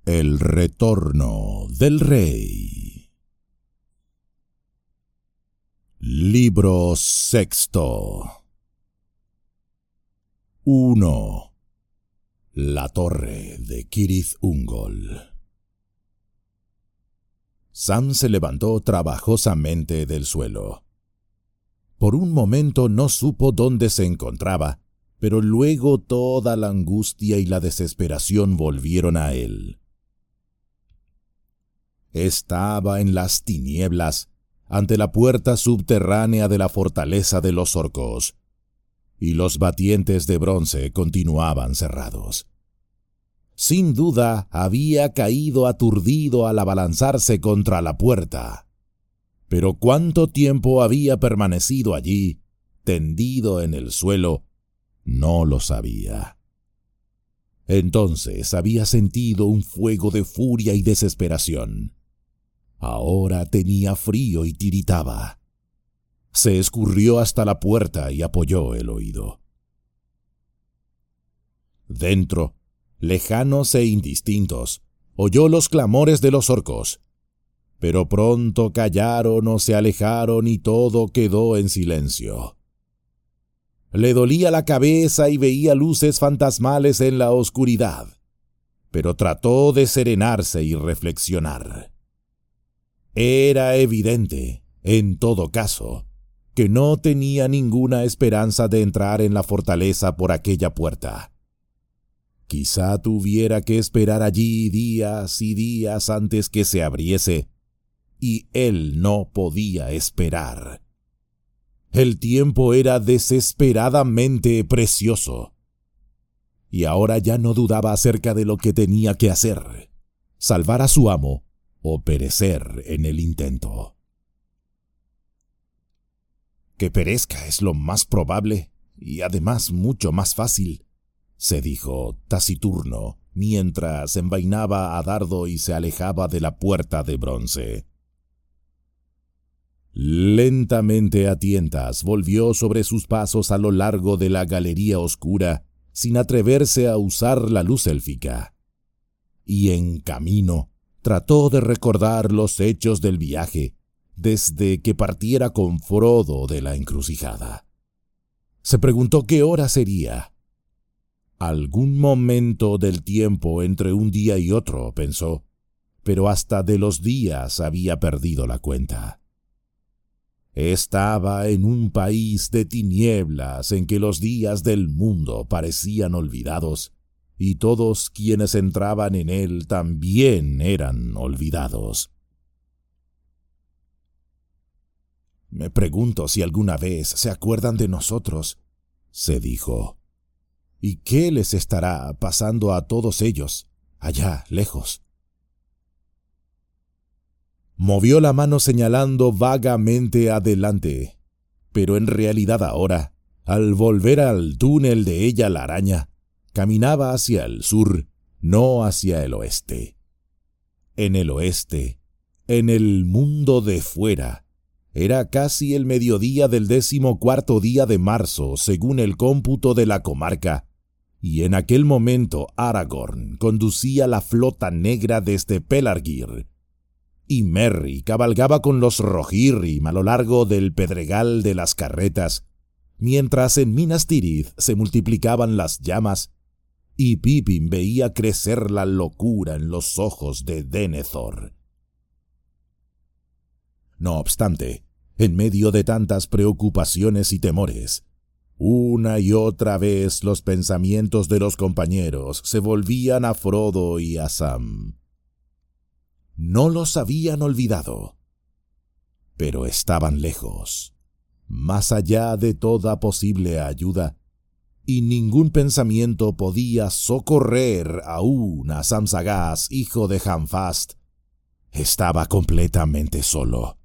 El retorno del rey. Libro sexto. 1. La torre de Cirith Ungol. Sam se levantó trabajosamente del suelo. Por un momento no supo dónde se encontraba, pero luego toda la angustia y la desesperación volvieron a él. Estaba en las tinieblas, ante la puerta subterránea de la fortaleza de los orcos, y los batientes de bronce continuaban cerrados. Sin duda había caído aturdido al abalanzarse contra la puerta. Pero cuánto tiempo había permanecido allí, tendido en el suelo, no lo sabía. Entonces había sentido un fuego de furia y desesperación. Ahora tenía frío y tiritaba. Se escurrió hasta la puerta y apoyó el oído. Dentro, lejanos e indistintos, oyó los clamores de los orcos. Pero pronto callaron o se alejaron y todo quedó en silencio. Le dolía la cabeza y veía luces fantasmales en la oscuridad, pero trató de serenarse y reflexionar. Era evidente, en todo caso, que no tenía ninguna esperanza de entrar en la fortaleza por aquella puerta. Quizá tuviera que esperar allí días y días antes que se abriese, y él no podía esperar. El tiempo era desesperadamente precioso, y ahora ya no dudaba acerca de lo que tenía que hacer: salvar a su amo o perecer en el intento. Que perezca es lo más probable y además mucho más fácil, se dijo taciturno mientras envainaba a dardo y se alejaba de la puerta de bronce. Lentamente a tientas volvió sobre sus pasos a lo largo de la galería oscura, sin atreverse a usar la luz élfica. Y en camino trató de recordar los hechos del viaje, desde que partiera con Frodo de la encrucijada. Se preguntó qué hora sería. Algún momento del tiempo entre un día y otro, pensó, pero hasta de los días había perdido la cuenta. Estaba en un país de tinieblas en que los días del mundo parecían olvidados, y todos quienes entraban en él también eran olvidados. Me pregunto si alguna vez se acuerdan de nosotros, se dijo. ¿Y qué les estará pasando a todos ellos, allá lejos? Movió la mano señalando vagamente adelante, pero en realidad ahora, al volver al túnel de ella la araña, caminaba hacia el sur, no hacia el oeste. En el oeste, en el mundo de fuera, era casi el mediodía del 14º día de marzo, según el cómputo de la comarca, y en aquel momento Aragorn conducía la flota negra desde Pelargir, y Merry cabalgaba con los Rohirrim a lo largo del pedregal de las carretas, mientras en Minas Tirith se multiplicaban las llamas, y Pippin veía crecer la locura en los ojos de Denethor. No obstante, en medio de tantas preocupaciones y temores, una y otra vez los pensamientos de los compañeros se volvían a Frodo y a Sam. No los habían olvidado, pero estaban lejos, más allá de toda posible ayuda, y ningún pensamiento podía socorrer aún a Sam Sagaz, hijo de Hamfast. Estaba completamente solo.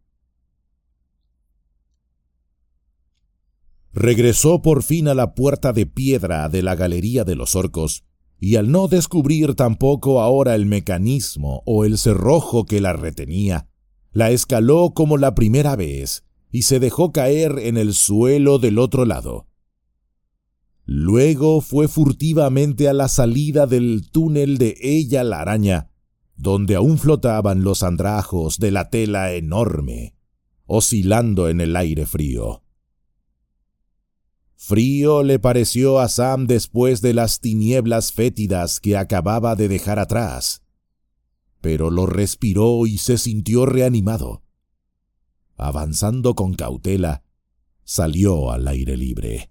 Regresó por fin a la puerta de piedra de la galería de los orcos, y al no descubrir tampoco ahora el mecanismo o el cerrojo que la retenía, la escaló como la primera vez y se dejó caer en el suelo del otro lado. Luego fue furtivamente a la salida del túnel de ella la araña donde aún flotaban los andrajos de la tela enorme, oscilando en el aire frío. Frío le pareció a Sam después de las tinieblas fétidas que acababa de dejar atrás, pero lo respiró y se sintió reanimado. Avanzando con cautela, salió al aire libre.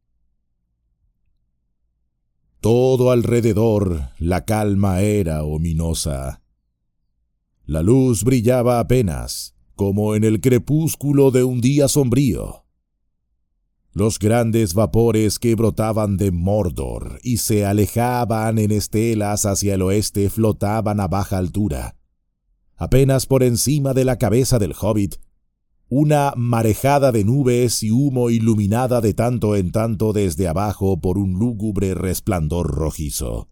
Todo alrededor la calma era ominosa. La luz brillaba apenas, como en el crepúsculo de un día sombrío. Los grandes vapores que brotaban de Mordor y se alejaban en estelas hacia el oeste flotaban a baja altura. Apenas por encima de la cabeza del hobbit, una marejada de nubes y humo iluminada de tanto en tanto desde abajo por un lúgubre resplandor rojizo.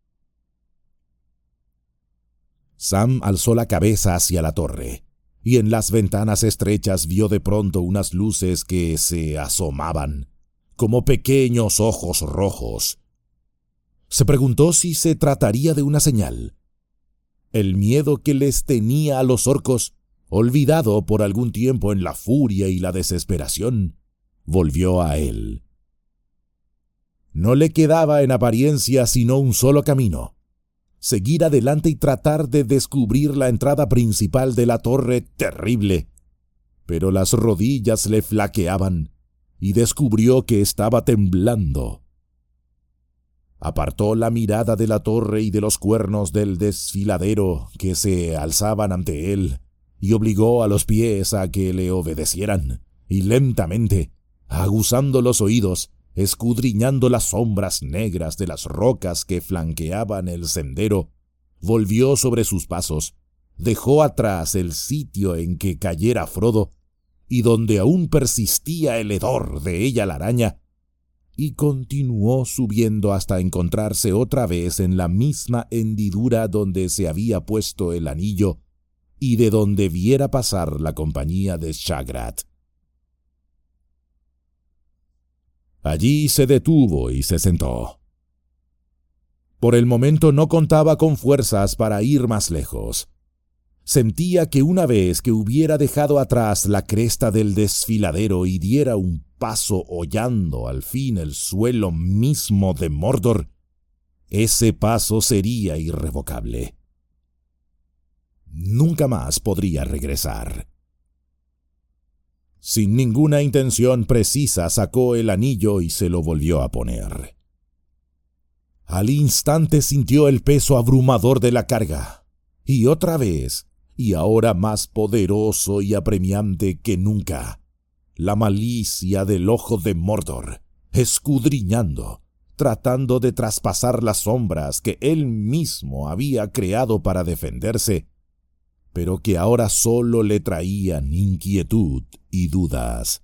Sam alzó la cabeza hacia la torre, y en las ventanas estrechas vio de pronto unas luces que se asomaban, como pequeños ojos rojos. Se preguntó si se trataría de una señal. El miedo que les tenía a los orcos, olvidado por algún tiempo en la furia y la desesperación, volvió a él. No le quedaba en apariencia sino un solo camino: seguir adelante y tratar de descubrir la entrada principal de la torre terrible. Pero las rodillas le flaqueaban y descubrió que estaba temblando. Apartó la mirada de la torre y de los cuernos del desfiladero que se alzaban ante él, y obligó a los pies a que le obedecieran, y lentamente, aguzando los oídos, escudriñando las sombras negras de las rocas que flanqueaban el sendero, volvió sobre sus pasos, dejó atrás el sitio en que cayera Frodo, y donde aún persistía el hedor de ella la araña, y continuó subiendo hasta encontrarse otra vez en la misma hendidura donde se había puesto el anillo, y de donde viera pasar la compañía de Shagrat. Allí se detuvo y se sentó. Por el momento no contaba con fuerzas para ir más lejos. Sentía que una vez que hubiera dejado atrás la cresta del desfiladero y diera un paso hollando al fin el suelo mismo de Mordor, ese paso sería irrevocable. Nunca más podría regresar. Sin ninguna intención precisa sacó el anillo y se lo volvió a poner. Al instante sintió el peso abrumador de la carga, y otra vez, y ahora más poderoso y apremiante que nunca, la malicia del ojo de Mordor, escudriñando, tratando de traspasar las sombras que él mismo había creado para defenderse, pero que ahora solo le traían inquietud y dudas.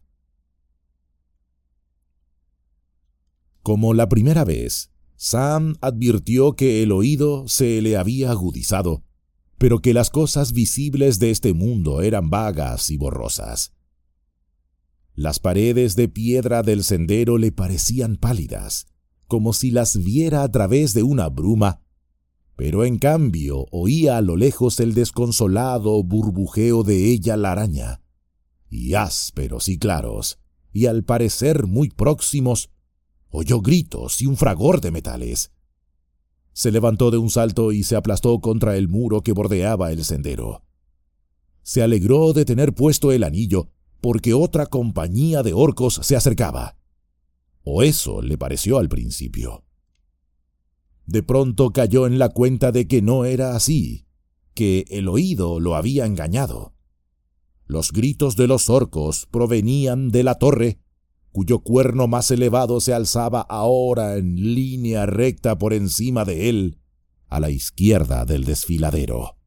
Como la primera vez, Sam advirtió que el oído se le había agudizado, pero que las cosas visibles de este mundo eran vagas y borrosas. Las paredes de piedra del sendero le parecían pálidas, como si las viera a través de una bruma, pero en cambio oía a lo lejos el desconsolado burbujeo de ella la araña, y ásperos y claros, y al parecer muy próximos, oyó gritos y un fragor de metales. Se levantó de un salto y se aplastó contra el muro que bordeaba el sendero. Se alegró de tener puesto el anillo, porque otra compañía de orcos se acercaba. O eso le pareció al principio. De pronto cayó en la cuenta de que no era así, que el oído lo había engañado. Los gritos de los orcos provenían de la torre, cuyo cuerno más elevado se alzaba ahora en línea recta por encima de él, a la izquierda del desfiladero.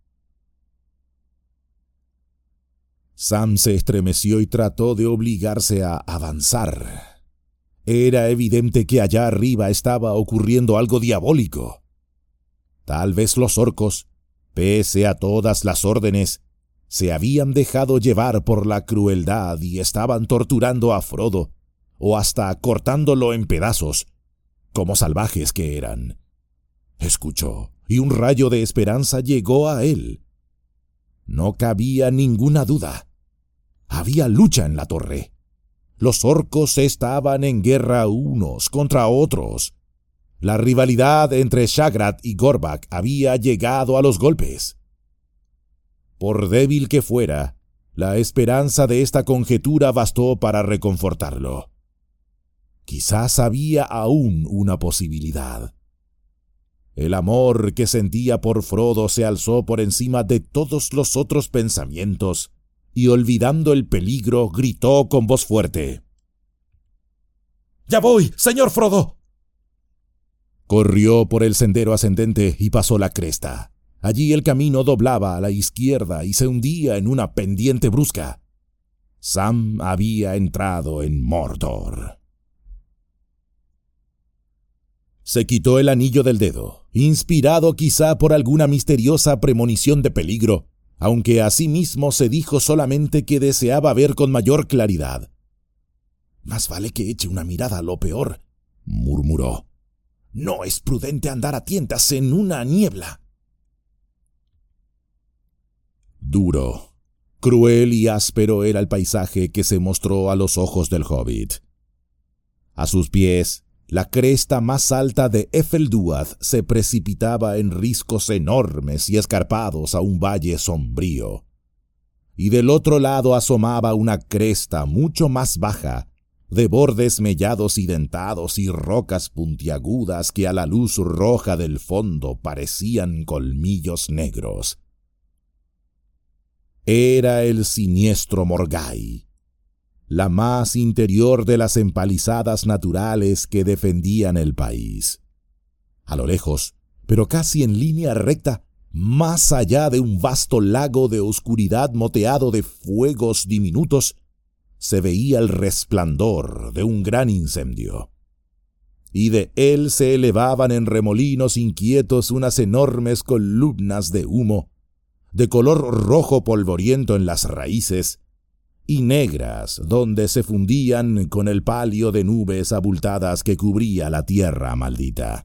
Sam se estremeció y trató de obligarse a avanzar. Era evidente que allá arriba estaba ocurriendo algo diabólico. Tal vez los orcos, pese a todas las órdenes, se habían dejado llevar por la crueldad y estaban torturando a Frodo, o hasta cortándolo en pedazos, como salvajes que eran. Escuchó, y un rayo de esperanza llegó a él. No cabía ninguna duda. Había lucha en la torre. Los orcos estaban en guerra unos contra otros. La rivalidad entre Shagrat y Gorbak había llegado a los golpes. Por débil que fuera, la esperanza de esta conjetura bastó para reconfortarlo. Quizás había aún una posibilidad. El amor que sentía por Frodo se alzó por encima de todos los otros pensamientos y, olvidando el peligro, gritó con voz fuerte: «¡Ya voy, señor Frodo!». Corrió por el sendero ascendente y pasó la cresta. Allí el camino doblaba a la izquierda y se hundía en una pendiente brusca. Sam había entrado en Mordor. Se quitó el anillo del dedo, inspirado quizá por alguna misteriosa premonición de peligro, aunque a sí mismo se dijo solamente que deseaba ver con mayor claridad. «Más vale que eche una mirada a lo peor», murmuró. «No es prudente andar a tientas en una niebla». Duro, cruel y áspero era el paisaje que se mostró a los ojos del hobbit. A sus pies, la cresta más alta de Efelduath se precipitaba en riscos enormes y escarpados a un valle sombrío. Y del otro lado asomaba una cresta mucho más baja, de bordes mellados y dentados y rocas puntiagudas que a la luz roja del fondo parecían colmillos negros. Era el siniestro Morgai, la más interior de las empalizadas naturales que defendían el país. A lo lejos, pero casi en línea recta, más allá de un vasto lago de oscuridad moteado de fuegos diminutos, se veía el resplandor de un gran incendio. Y de él se elevaban en remolinos inquietos unas enormes columnas de humo, de color rojo polvoriento en las raíces, y negras donde se fundían con el palio de nubes abultadas que cubría la tierra maldita.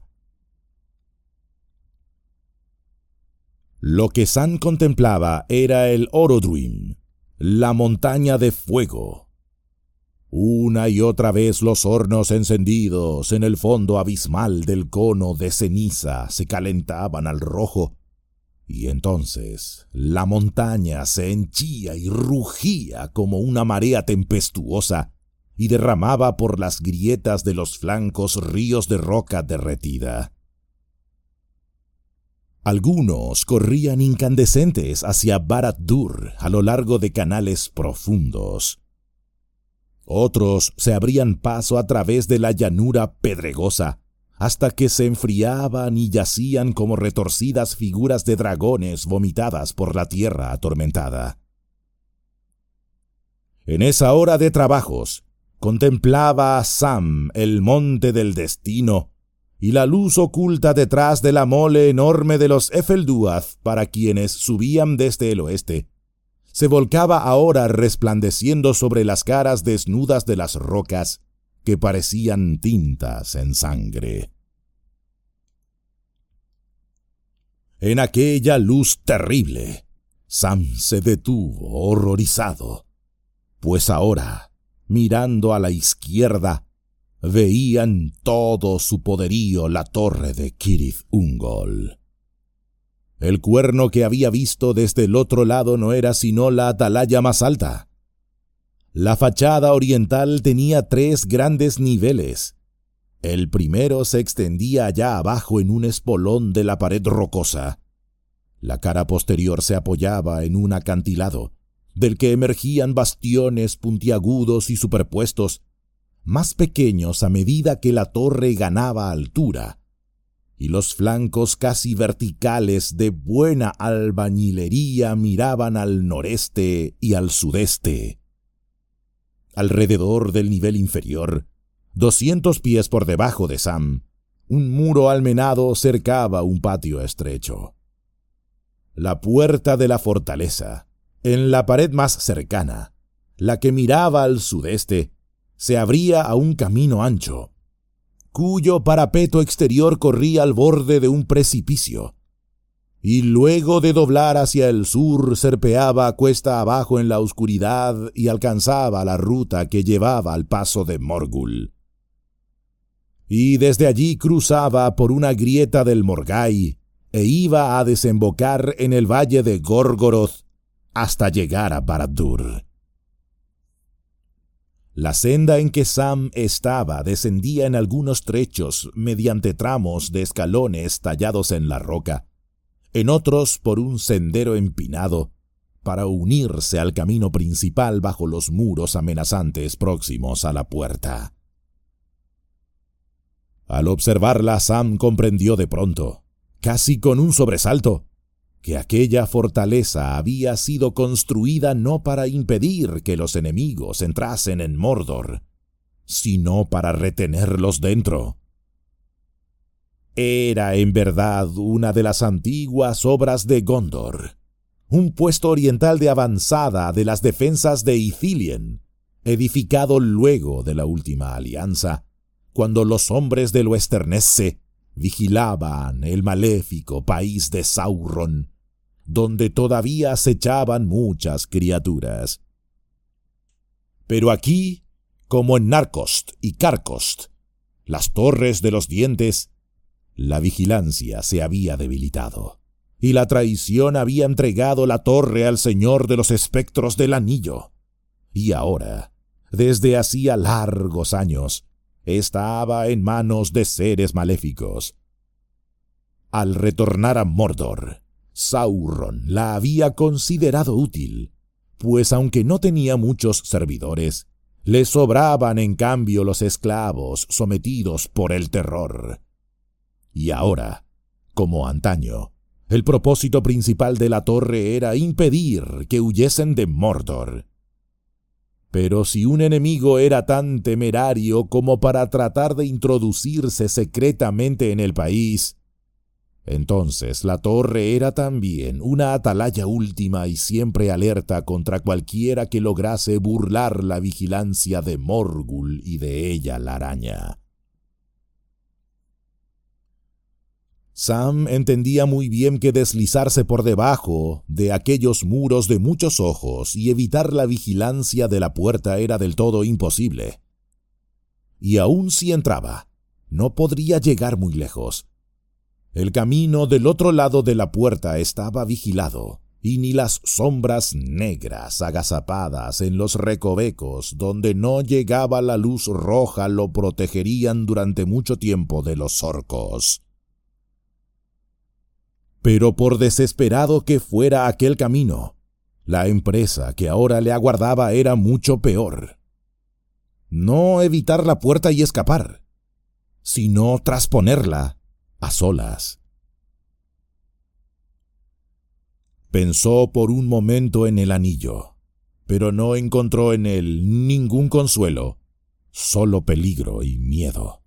Lo que Sam contemplaba era el Orodruim, la montaña de fuego. Una y otra vez los hornos encendidos en el fondo abismal del cono de ceniza se calentaban al rojo, y entonces la montaña se henchía y rugía como una marea tempestuosa y derramaba por las grietas de los flancos ríos de roca derretida. Algunos corrían incandescentes hacia Barad-dûr a lo largo de canales profundos. Otros se abrían paso a través de la llanura pedregosa, hasta que se enfriaban y yacían como retorcidas figuras de dragones vomitadas por la tierra atormentada. En esa hora de trabajos, contemplaba Sam el monte del destino y la luz oculta detrás de la mole enorme de los Efelduath para quienes subían desde el oeste. Se volcaba ahora resplandeciendo sobre las caras desnudas de las rocas, que parecían tintas en sangre. En aquella luz terrible, Sam se detuvo horrorizado, pues ahora, mirando a la izquierda, veía en todo su poderío la torre de Cirith Ungol. El cuerno que había visto desde el otro lado no era sino la atalaya más alta. La fachada oriental tenía 3 grandes niveles. El primero se extendía allá abajo en un espolón de la pared rocosa. La cara posterior se apoyaba en un acantilado, del que emergían bastiones puntiagudos y superpuestos, más pequeños a medida que la torre ganaba altura, y los flancos casi verticales de buena albañilería miraban al noreste y al sudeste. Alrededor del nivel inferior, 200 pies por debajo de Sam, un muro almenado cercaba un patio estrecho. La puerta de la fortaleza, en la pared más cercana, la que miraba al sudeste, se abría a un camino ancho, cuyo parapeto exterior corría al borde de un precipicio, y luego de doblar hacia el sur serpeaba cuesta abajo en la oscuridad y alcanzaba la ruta que llevaba al paso de Morgul. Y desde allí cruzaba por una grieta del Morgai e iba a desembocar en el valle de Gorgoroth hasta llegar a Barad-dûr. La senda en que Sam estaba descendía en algunos trechos mediante tramos de escalones tallados en la roca, en otros por un sendero empinado, para unirse al camino principal bajo los muros amenazantes próximos a la puerta. Al observarla, Sam comprendió de pronto, casi con un sobresalto, que aquella fortaleza había sido construida no para impedir que los enemigos entrasen en Mordor, sino para retenerlos dentro. Era en verdad una de las antiguas obras de Gondor, un puesto oriental de avanzada de las defensas de Ithilien, edificado luego de la última alianza, cuando los hombres del Westernesse vigilaban el maléfico país de Sauron, donde todavía acechaban muchas criaturas. Pero aquí, como en Narcost y Carcost, las torres de los dientes, la vigilancia se había debilitado, y la traición había entregado la torre al señor de los espectros del anillo. Y ahora, desde hacía largos años, estaba en manos de seres maléficos. Al retornar a Mordor, Sauron la había considerado útil, pues aunque no tenía muchos servidores, le sobraban en cambio los esclavos sometidos por el terror. Y ahora, como antaño, el propósito principal de la torre era impedir que huyesen de Mordor. Pero si un enemigo era tan temerario como para tratar de introducirse secretamente en el país, entonces la torre era también una atalaya última y siempre alerta contra cualquiera que lograse burlar la vigilancia de Morgul y de ella la araña. Sam entendía muy bien que deslizarse por debajo de aquellos muros de muchos ojos y evitar la vigilancia de la puerta era del todo imposible. Y aun si entraba, no podría llegar muy lejos. El camino del otro lado de la puerta estaba vigilado, y ni las sombras negras agazapadas en los recovecos donde no llegaba la luz roja lo protegerían durante mucho tiempo de los orcos. Pero por desesperado que fuera aquel camino, la empresa que ahora le aguardaba era mucho peor. No evitar la puerta y escapar, sino trasponerla a solas. Pensó por un momento en el anillo, pero no encontró en él ningún consuelo, solo peligro y miedo.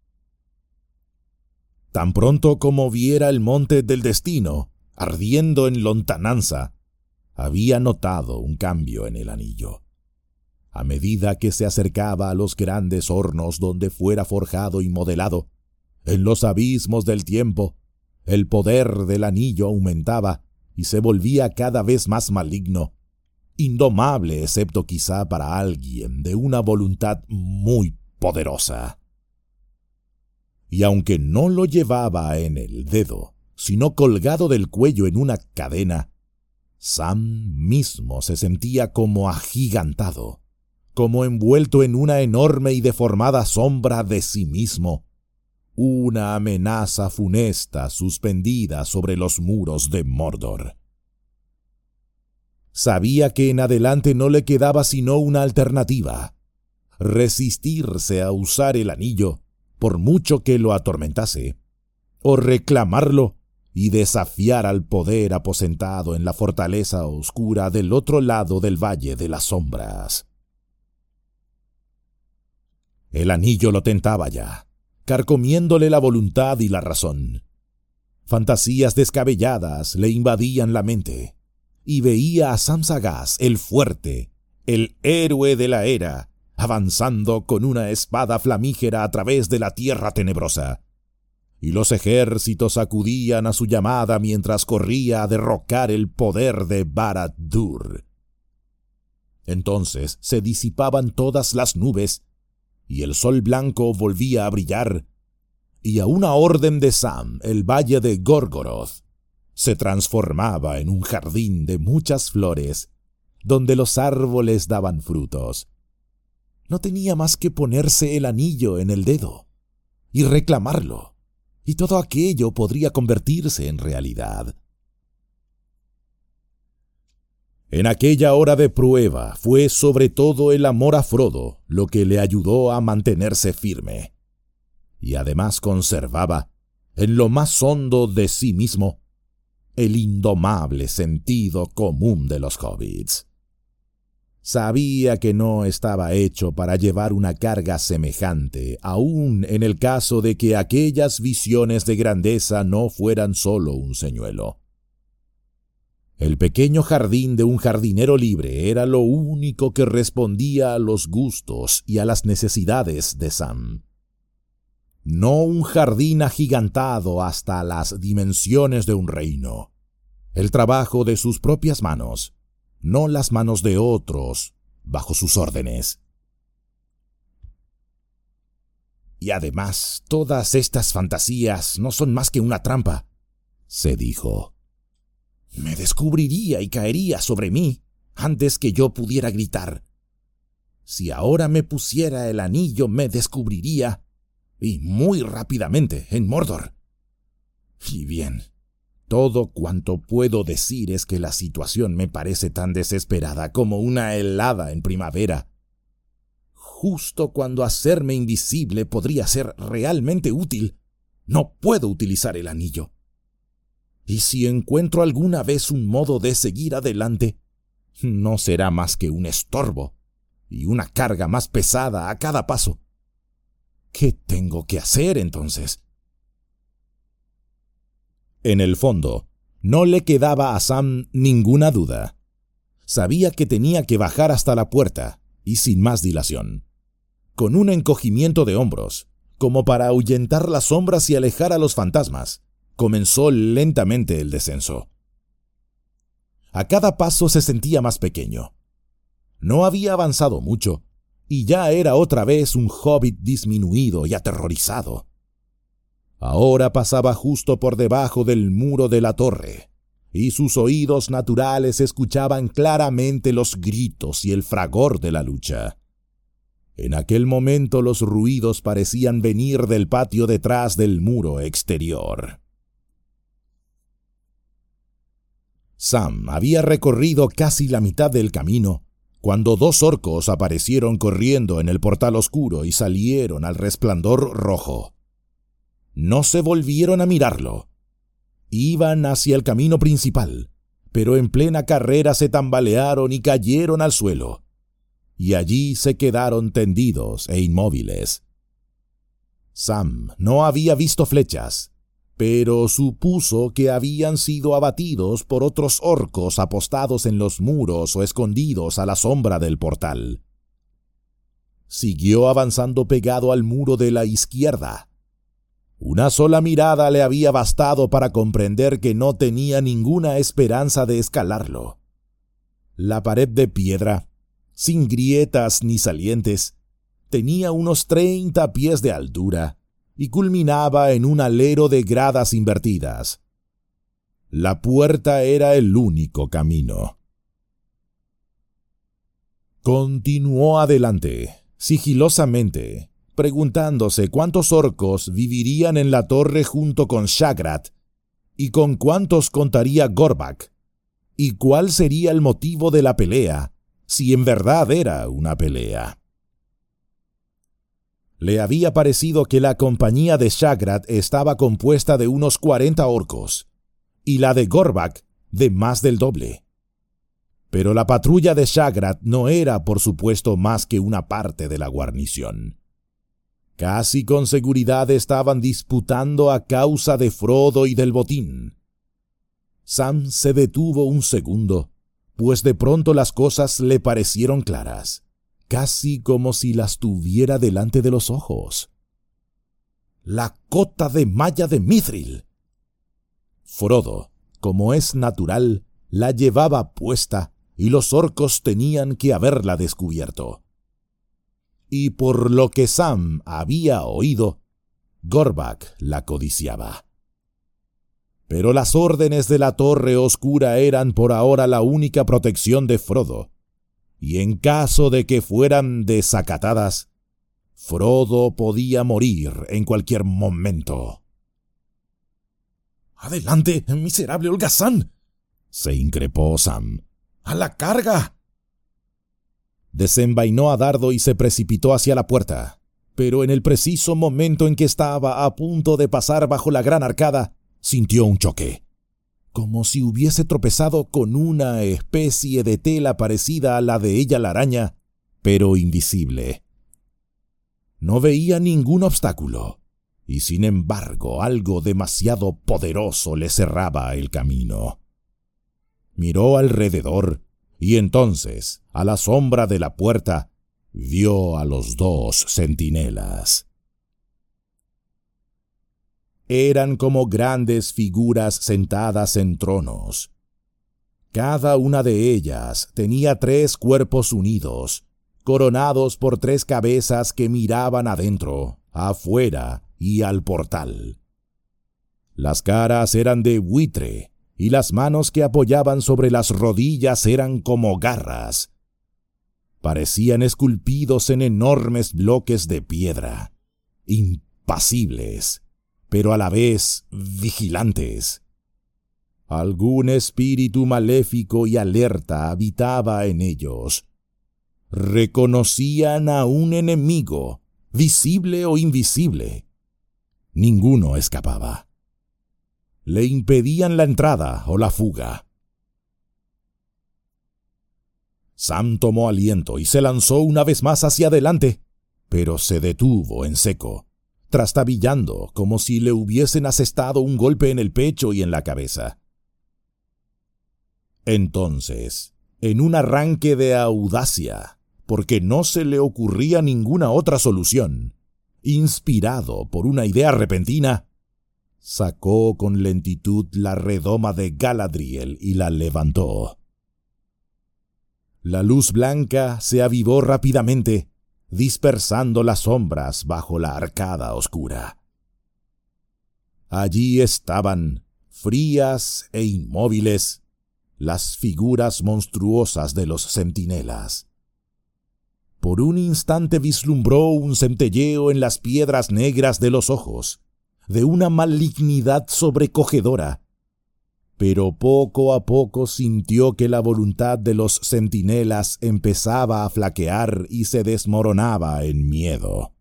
Tan pronto como viera el monte del destino, ardiendo en lontananza, había notado un cambio en el anillo. A medida que se acercaba a los grandes hornos donde fuera forjado y modelado, en los abismos del tiempo, el poder del anillo aumentaba y se volvía cada vez más maligno, indomable excepto quizá para alguien de una voluntad muy poderosa. Y aunque no lo llevaba en el dedo, sino colgado del cuello en una cadena, Sam mismo se sentía como agigantado, como envuelto en una enorme y deformada sombra de sí mismo, una amenaza funesta suspendida sobre los muros de Mordor. Sabía que en adelante no le quedaba sino una alternativa: resistirse a usar el anillo, por mucho que lo atormentase, o reclamarlo y desafiar al poder aposentado en la fortaleza oscura del otro lado del Valle de las Sombras. El anillo lo tentaba ya, carcomiéndole la voluntad y la razón. Fantasías descabelladas le invadían la mente, y veía a Sam Sagaz, el fuerte, el héroe de la era, avanzando con una espada flamígera a través de la tierra tenebrosa. y los ejércitos acudían a su llamada mientras corría a derrocar el poder de Barad-dûr. Entonces se disipaban todas las nubes, y el sol blanco volvía a brillar, y a una orden de Sam, el valle de Gorgoroth se transformaba en un jardín de muchas flores, donde los árboles daban frutos. No tenía más que ponerse el anillo en el dedo y reclamarlo, y todo aquello podría convertirse en realidad. En aquella hora de prueba fue sobre todo el amor a Frodo lo que le ayudó a mantenerse firme, y además conservaba, en lo más hondo de sí mismo, el indomable sentido común de los hobbits. Sabía que no estaba hecho para llevar una carga semejante, aun en el caso de que aquellas visiones de grandeza no fueran solo un señuelo. El pequeño jardín de un jardinero libre era lo único que respondía a los gustos y a las necesidades de Sam. No un jardín agigantado hasta las dimensiones de un reino. El trabajo de sus propias manos, no las manos de otros, bajo sus órdenes. Y además, todas estas fantasías no son más que una trampa, se dijo. Me descubriría y caería sobre mí antes que yo pudiera gritar. Si ahora me pusiera el anillo, me descubriría, y muy rápidamente, en Mordor. Y bien, todo cuanto puedo decir es que la situación me parece tan desesperada como una helada en primavera. Justo cuando hacerme invisible podría ser realmente útil, no puedo utilizar el anillo. Y si encuentro alguna vez un modo de seguir adelante, no será más que un estorbo y una carga más pesada a cada paso. ¿Qué tengo que hacer entonces? En el fondo, no le quedaba a Sam ninguna duda. Sabía que tenía que bajar hasta la puerta, y sin más dilación. Con un encogimiento de hombros, como para ahuyentar las sombras y alejar a los fantasmas, comenzó lentamente el descenso. A cada paso se sentía más pequeño. No había avanzado mucho, y ya era otra vez un hobbit disminuido y aterrorizado. Ahora pasaba justo por debajo del muro de la torre, y sus oídos naturales escuchaban claramente los gritos y el fragor de la lucha. En aquel momento los ruidos parecían venir del patio detrás del muro exterior. Sam había recorrido casi la mitad del camino cuando dos orcos aparecieron corriendo en el portal oscuro y salieron al resplandor rojo. No se volvieron a mirarlo. Iban hacia el camino principal, pero en plena carrera se tambalearon y cayeron al suelo, y allí se quedaron tendidos e inmóviles. Sam no había visto flechas, pero supuso que habían sido abatidos por otros orcos apostados en los muros o escondidos a la sombra del portal. Siguió avanzando pegado al muro de la izquierda. Una sola mirada le había bastado para comprender que no tenía ninguna esperanza de escalarlo. La pared de piedra, sin grietas ni salientes, tenía unos 30 pies de altura y culminaba en un alero de gradas invertidas. La puerta era el único camino. Continuó adelante, sigilosamente, preguntándose cuántos orcos vivirían en la torre junto con Shagrat, y con cuántos contaría Gorbak, y cuál sería el motivo de la pelea, si en verdad era una pelea. Le había parecido que la compañía de Shagrat estaba compuesta de unos 40 orcos, y la de Gorbak de más del doble. Pero la patrulla de Shagrat no era, por supuesto, más que una parte de la guarnición. Casi con seguridad estaban disputando a causa de Frodo y del botín. Sam se detuvo un segundo, pues de pronto las cosas le parecieron claras, casi como si las tuviera delante de los ojos. la cota de malla de Mithril. Frodo, como es natural, la llevaba puesta y los orcos tenían que haberla descubierto. Y por lo que Sam había oído, Gorbak la codiciaba. Pero las órdenes de la Torre Oscura eran por ahora la única protección de Frodo, y en caso de que fueran desacatadas, Frodo podía morir en cualquier momento. «¡Adelante, miserable holgazán!», se increpó Sam. «¡A la carga!». Desenvainó a dardo y se precipitó hacia la puerta, pero en el preciso momento en que estaba a punto de pasar bajo la gran arcada, sintió un choque, como si hubiese tropezado con una especie de tela parecida a la de ella la araña, pero invisible. No veía ningún obstáculo, y sin embargo algo demasiado poderoso le cerraba el camino. Miró alrededor, y entonces, a la sombra de la puerta, vio a los dos centinelas. Eran como grandes figuras sentadas en tronos. Cada una de ellas tenía 3 cuerpos unidos, coronados por 3 cabezas que miraban adentro, afuera y al portal. Las caras eran de buitre, y las manos que apoyaban sobre las rodillas eran como garras. Parecían esculpidos en enormes bloques de piedra, impasibles, pero a la vez vigilantes. Algún espíritu maléfico y alerta habitaba en ellos. Reconocían a un enemigo, visible o invisible. Ninguno escapaba. Le impedían la entrada o la fuga. Sam tomó aliento y se lanzó una vez más hacia adelante, pero se detuvo en seco, trastabillando como si le hubiesen asestado un golpe en el pecho y en la cabeza. Entonces, en un arranque de audacia, porque no se le ocurría ninguna otra solución, inspirado por una idea repentina, sacó con lentitud la redoma de Galadriel y la levantó. La luz blanca se avivó rápidamente, dispersando las sombras bajo la arcada oscura. Allí estaban, frías e inmóviles, las figuras monstruosas de los centinelas. Por un instante vislumbró un centelleo en las piedras negras de los ojos, de una malignidad sobrecogedora, pero poco a poco sintió que la voluntad de los centinelas empezaba a flaquear y se desmoronaba en miedo.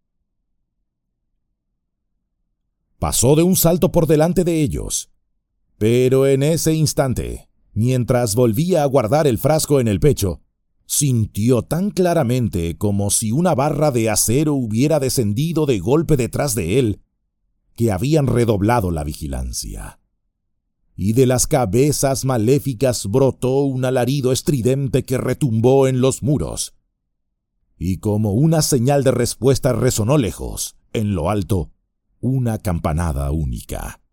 Pasó de un salto por delante de ellos, pero en ese instante, mientras volvía a guardar el frasco en el pecho, sintió tan claramente como si una barra de acero hubiera descendido de golpe detrás de él, que habían redoblado la vigilancia. Y de las cabezas maléficas brotó un alarido estridente que retumbó en los muros. Y como una señal de respuesta resonó lejos, en lo alto, una campanada única.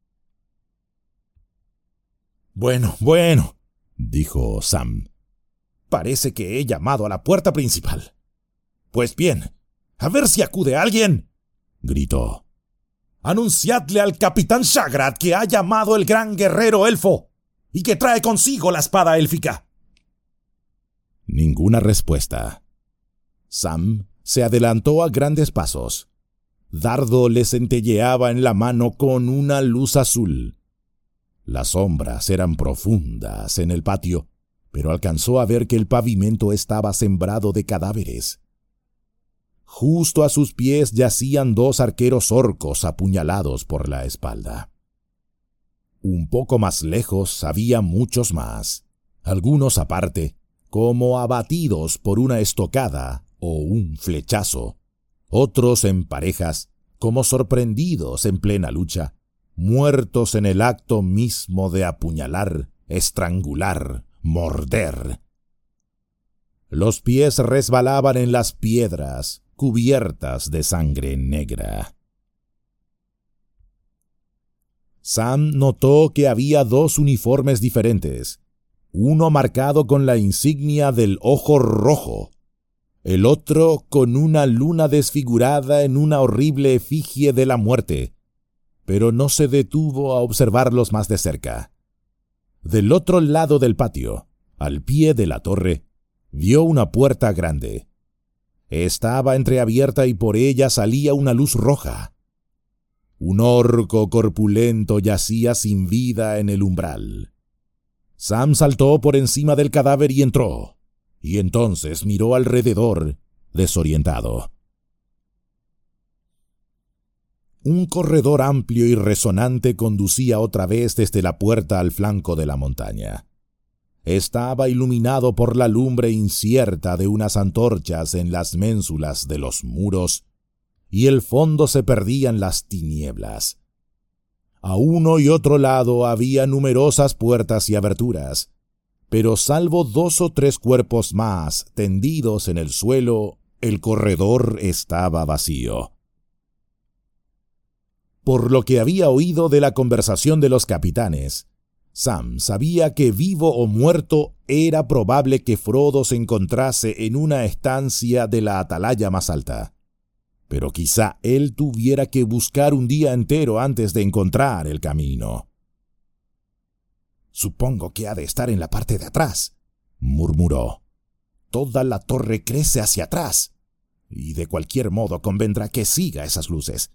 «Bueno», dijo Sam. «Parece que he llamado a la puerta principal». «Pues bien, a ver si acude alguien», gritó. «Anunciadle al capitán Shagrat que ha llamado el gran guerrero elfo y que trae consigo la espada élfica». Ninguna respuesta. Sam se adelantó a grandes pasos. Dardo le centelleaba en la mano con una luz azul. Las sombras eran profundas en el patio, pero alcanzó a ver que el pavimento estaba sembrado de cadáveres. Justo a sus pies yacían 2 arqueros orcos apuñalados por la espalda. Un poco más lejos había muchos más, algunos aparte, como abatidos por una estocada o un flechazo, otros en parejas, como sorprendidos en plena lucha, muertos en el acto mismo de apuñalar, estrangular, morder. Los pies resbalaban en las piedras, cubiertas de sangre negra. Sam notó que había dos uniformes diferentes, uno marcado con la insignia del ojo rojo, el otro con una luna desfigurada en una horrible efigie de la muerte, pero no se detuvo a observarlos más de cerca. Del otro lado del patio, al pie de la torre, vio una puerta grande. Estaba entreabierta y por ella salía una luz roja. Un orco corpulento yacía sin vida en el umbral. Sam saltó por encima del cadáver y entró, y entonces miró alrededor, desorientado. Un corredor amplio y resonante conducía otra vez desde la puerta al flanco de la montaña. Estaba iluminado por la lumbre incierta de unas antorchas en las ménsulas de los muros, y el fondo se perdía en las tinieblas. A uno y otro lado había numerosas puertas y aberturas, pero salvo 2 o 3 cuerpos más tendidos en el suelo, el corredor estaba vacío. Por lo que había oído de la conversación de los capitanes, Sam sabía que vivo o muerto era probable que Frodo se encontrase en una estancia de la atalaya más alta. Pero quizá él tuviera que buscar un día entero antes de encontrar el camino. «Supongo que ha de estar en la parte de atrás», murmuró. «Toda la torre crece hacia atrás, y de cualquier modo convendrá que siga esas luces».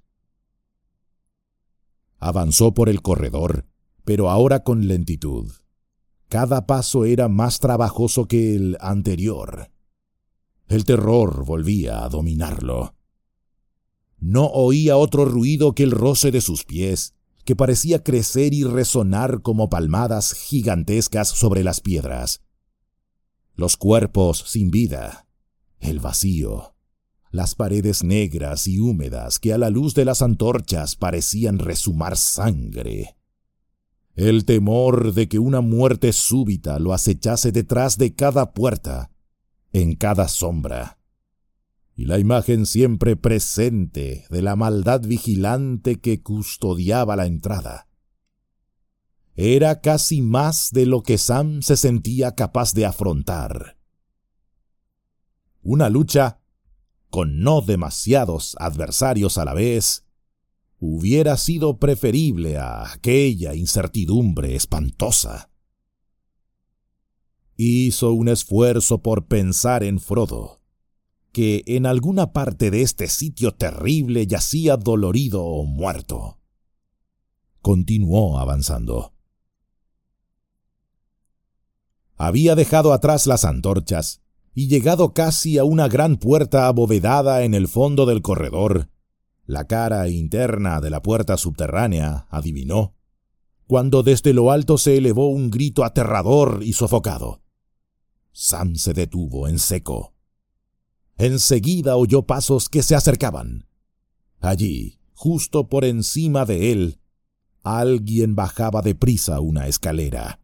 Avanzó por el corredor, pero ahora con lentitud. Cada paso era más trabajoso que el anterior. El terror volvía a dominarlo. No oía otro ruido que el roce de sus pies, que parecía crecer y resonar como palmadas gigantescas sobre las piedras. Los cuerpos sin vida, el vacío, las paredes negras y húmedas que a la luz de las antorchas parecían resumar sangre. El temor de que una muerte súbita lo acechase detrás de cada puerta, en cada sombra. Y la imagen siempre presente de la maldad vigilante que custodiaba la entrada. Era casi más de lo que Sam se sentía capaz de afrontar. Una lucha, con no demasiados adversarios a la vez, hubiera sido preferible a aquella incertidumbre espantosa. Hizo un esfuerzo por pensar en Frodo, que en alguna parte de este sitio terrible yacía dolorido o muerto. Continuó avanzando. Había dejado atrás las antorchas y llegado casi a una gran puerta abovedada en el fondo del corredor. La cara interna de la puerta subterránea, adivinó, cuando desde lo alto se elevó un grito aterrador y sofocado. Sam se detuvo en seco. Enseguida oyó pasos que se acercaban. Allí, justo por encima de él, alguien bajaba deprisa una escalera.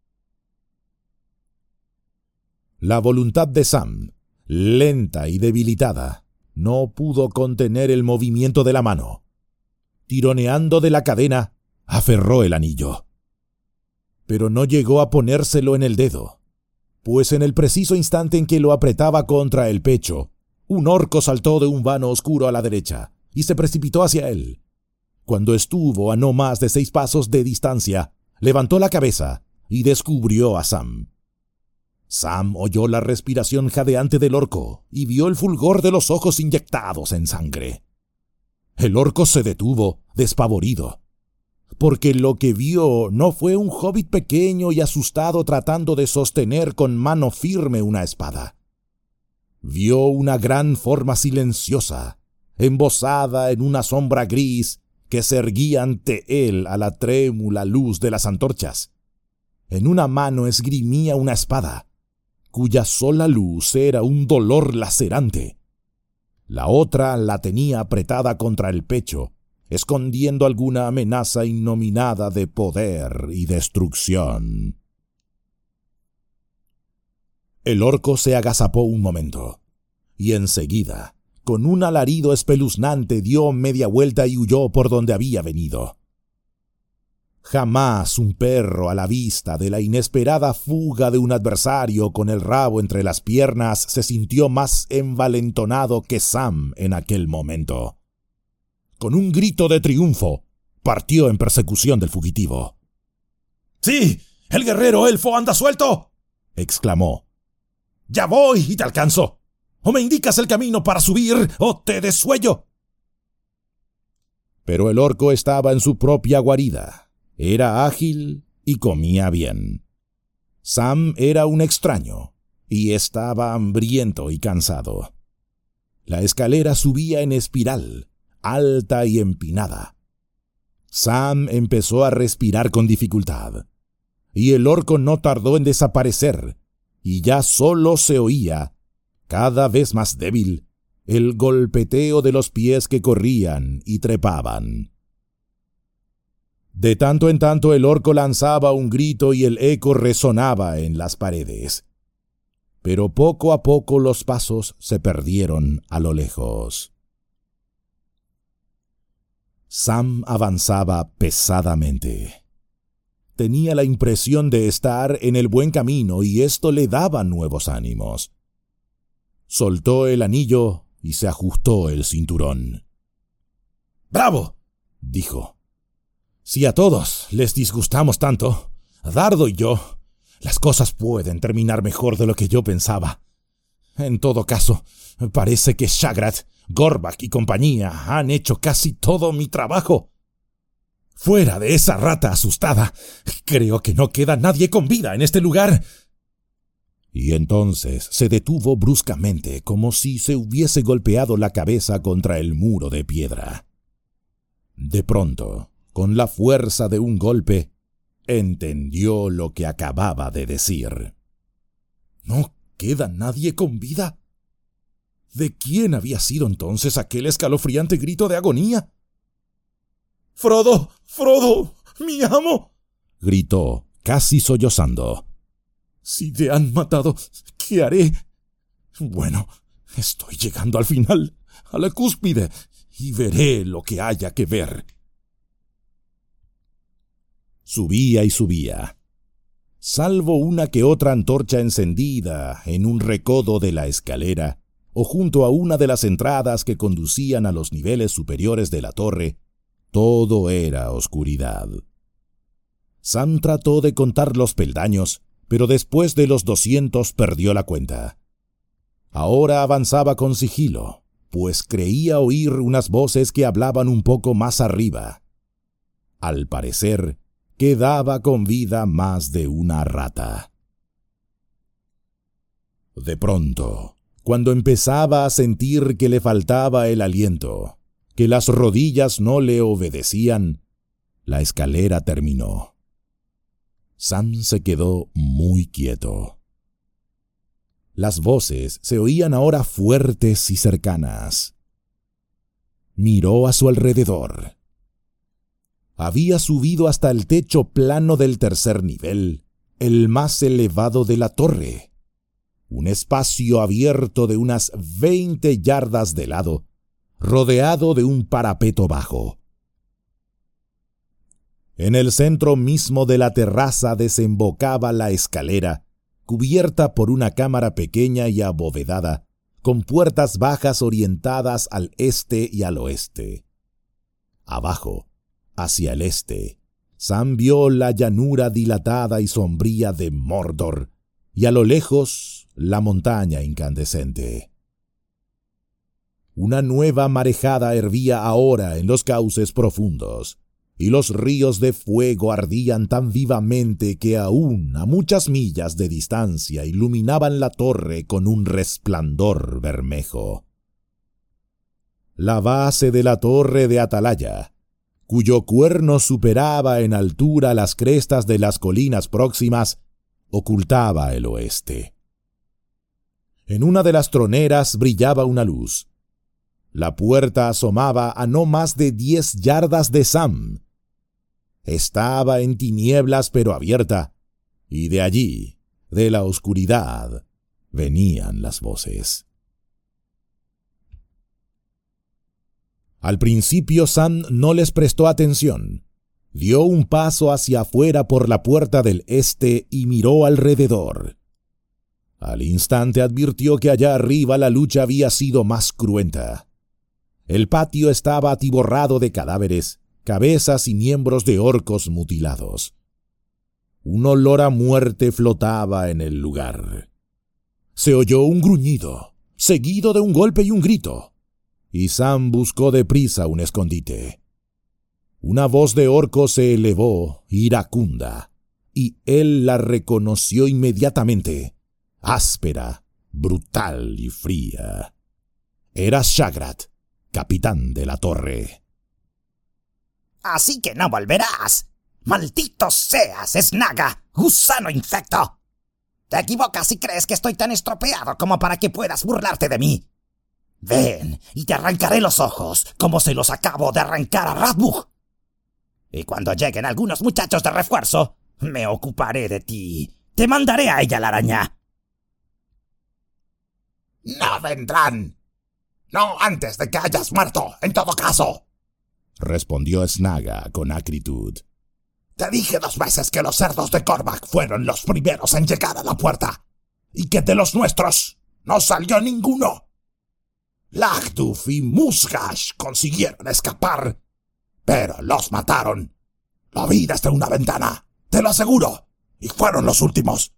La voluntad de Sam, lenta y debilitada, no pudo contener el movimiento de la mano. Tironeando de la cadena, aferró el anillo. Pero no llegó a ponérselo en el dedo, pues en el preciso instante en que lo apretaba contra el pecho, un orco saltó de un vano oscuro a la derecha y se precipitó hacia él. Cuando estuvo a no más de 6 pasos de distancia, levantó la cabeza y descubrió a Sam. Sam oyó la respiración jadeante del orco y vio el fulgor de los ojos inyectados en sangre. El orco se detuvo, despavorido, porque lo que vio no fue un hobbit pequeño y asustado tratando de sostener con mano firme una espada. Vio una gran forma silenciosa, embosada en una sombra gris que se erguía ante él a la trémula luz de las antorchas. En una mano esgrimía una espada, cuya sola luz era un dolor lacerante. La otra la tenía apretada contra el pecho, escondiendo alguna amenaza innominada de poder y destrucción. El orco se agazapó un momento, y enseguida, con un alarido espeluznante, dio media vuelta y huyó por donde había venido. Jamás un perro a la vista de la inesperada fuga de un adversario con el rabo entre las piernas se sintió más envalentonado que Sam en aquel momento. Con un grito de triunfo, partió en persecución del fugitivo. ¡Sí! ¡El guerrero elfo anda suelto!, exclamó. ¡Ya voy y te alcanzo! ¡O me indicas el camino para subir o te desuello! Pero el orco estaba en su propia guarida. Era ágil y comía bien. Sam era un extraño y estaba hambriento y cansado. La escalera subía en espiral, alta y empinada. Sam empezó a respirar con dificultad, y el orco no tardó en desaparecer, y ya solo se oía, cada vez más débil, el golpeteo de los pies que corrían y trepaban. De tanto en tanto el orco lanzaba un grito y el eco resonaba en las paredes. Pero poco a poco los pasos se perdieron a lo lejos. Sam avanzaba pesadamente. Tenía la impresión de estar en el buen camino y esto le daba nuevos ánimos. Soltó el anillo y se ajustó el cinturón. «¡Bravo!», dijo. «Si a todos les disgustamos tanto, Dardo y yo, las cosas pueden terminar mejor de lo que yo pensaba. En todo caso, parece que Shagrat, Gorbak y compañía han hecho casi todo mi trabajo. Fuera de esa rata asustada, creo que no queda nadie con vida en este lugar». Y entonces se detuvo bruscamente, como si se hubiese golpeado la cabeza contra el muro de piedra. De pronto, con la fuerza de un golpe, entendió lo que acababa de decir. ¿No queda nadie con vida? ¿De quién había sido entonces aquel escalofriante grito de agonía? «¡Frodo! ¡Frodo! ¡Mi amo!», gritó, casi sollozando. «Si te han matado, ¿qué haré? Bueno, estoy llegando al final, a la cúspide, y veré lo que haya que ver». Subía y subía. Salvo una que otra antorcha encendida en un recodo de la escalera o junto a una de las entradas que conducían a los niveles superiores de la torre, todo era oscuridad. Sam trató de contar los peldaños, pero después de los 200 perdió la cuenta. Ahora avanzaba con sigilo, pues creía oír unas voces que hablaban un poco más arriba. Al parecer, quedaba con vida más de una rata. De pronto, cuando empezaba a sentir que le faltaba el aliento, que las rodillas no le obedecían, la escalera terminó. Sam se quedó muy quieto. Las voces se oían ahora fuertes y cercanas. Miró a su alrededor. Había subido hasta el techo plano del tercer nivel, el más elevado de la torre. Un espacio abierto de unas 20 yardas de lado, rodeado de un parapeto bajo. En el centro mismo de la terraza desembocaba la escalera, cubierta por una cámara pequeña y abovedada, con puertas bajas orientadas al este y al oeste. Abajo, hacia el este, Sam vio la llanura dilatada y sombría de Mordor, y a lo lejos la montaña incandescente. Una nueva marejada hervía ahora en los cauces profundos, y los ríos de fuego ardían tan vivamente que aún a muchas millas de distancia iluminaban la torre con un resplandor bermejo. La base de la torre de atalaya, cuyo cuerno superaba en altura las crestas de las colinas próximas, ocultaba el oeste. En una de las troneras brillaba una luz. La puerta asomaba a no más de 10 yardas de Sam. Estaba en tinieblas pero abierta, y de allí, de la oscuridad, venían las voces. Al principio Sam no les prestó atención, dio un paso hacia afuera por la puerta del este y miró alrededor. Al instante advirtió que allá arriba la lucha había sido más cruenta. El patio estaba atiborrado de cadáveres, cabezas y miembros de orcos mutilados. Un olor a muerte flotaba en el lugar. Se oyó un gruñido, seguido de un golpe y un grito, y Sam buscó deprisa un escondite. Una voz de orco se elevó, iracunda, y él la reconoció inmediatamente, áspera, brutal y fría. Era Shagrat, capitán de la torre. Así que no volverás. ¡Maldito seas, Snaga, gusano infecto! Te equivocas si crees que estoy tan estropeado como para que puedas burlarte de mí. Ven, y te arrancaré los ojos, como se los acabo de arrancar a Radbug. Y cuando lleguen algunos muchachos de refuerzo, me ocuparé de ti. Te mandaré a ella la araña. ¡No vendrán! ¡No antes de que hayas muerto, en todo caso!, respondió Snaga con acritud. Te dije 2 veces que los cerdos de Korvac fueron los primeros en llegar a la puerta, y que de los nuestros no salió ninguno. Lagduf y Musgash consiguieron escapar, pero los mataron. Lo vi desde una ventana, te lo aseguro, y fueron los últimos.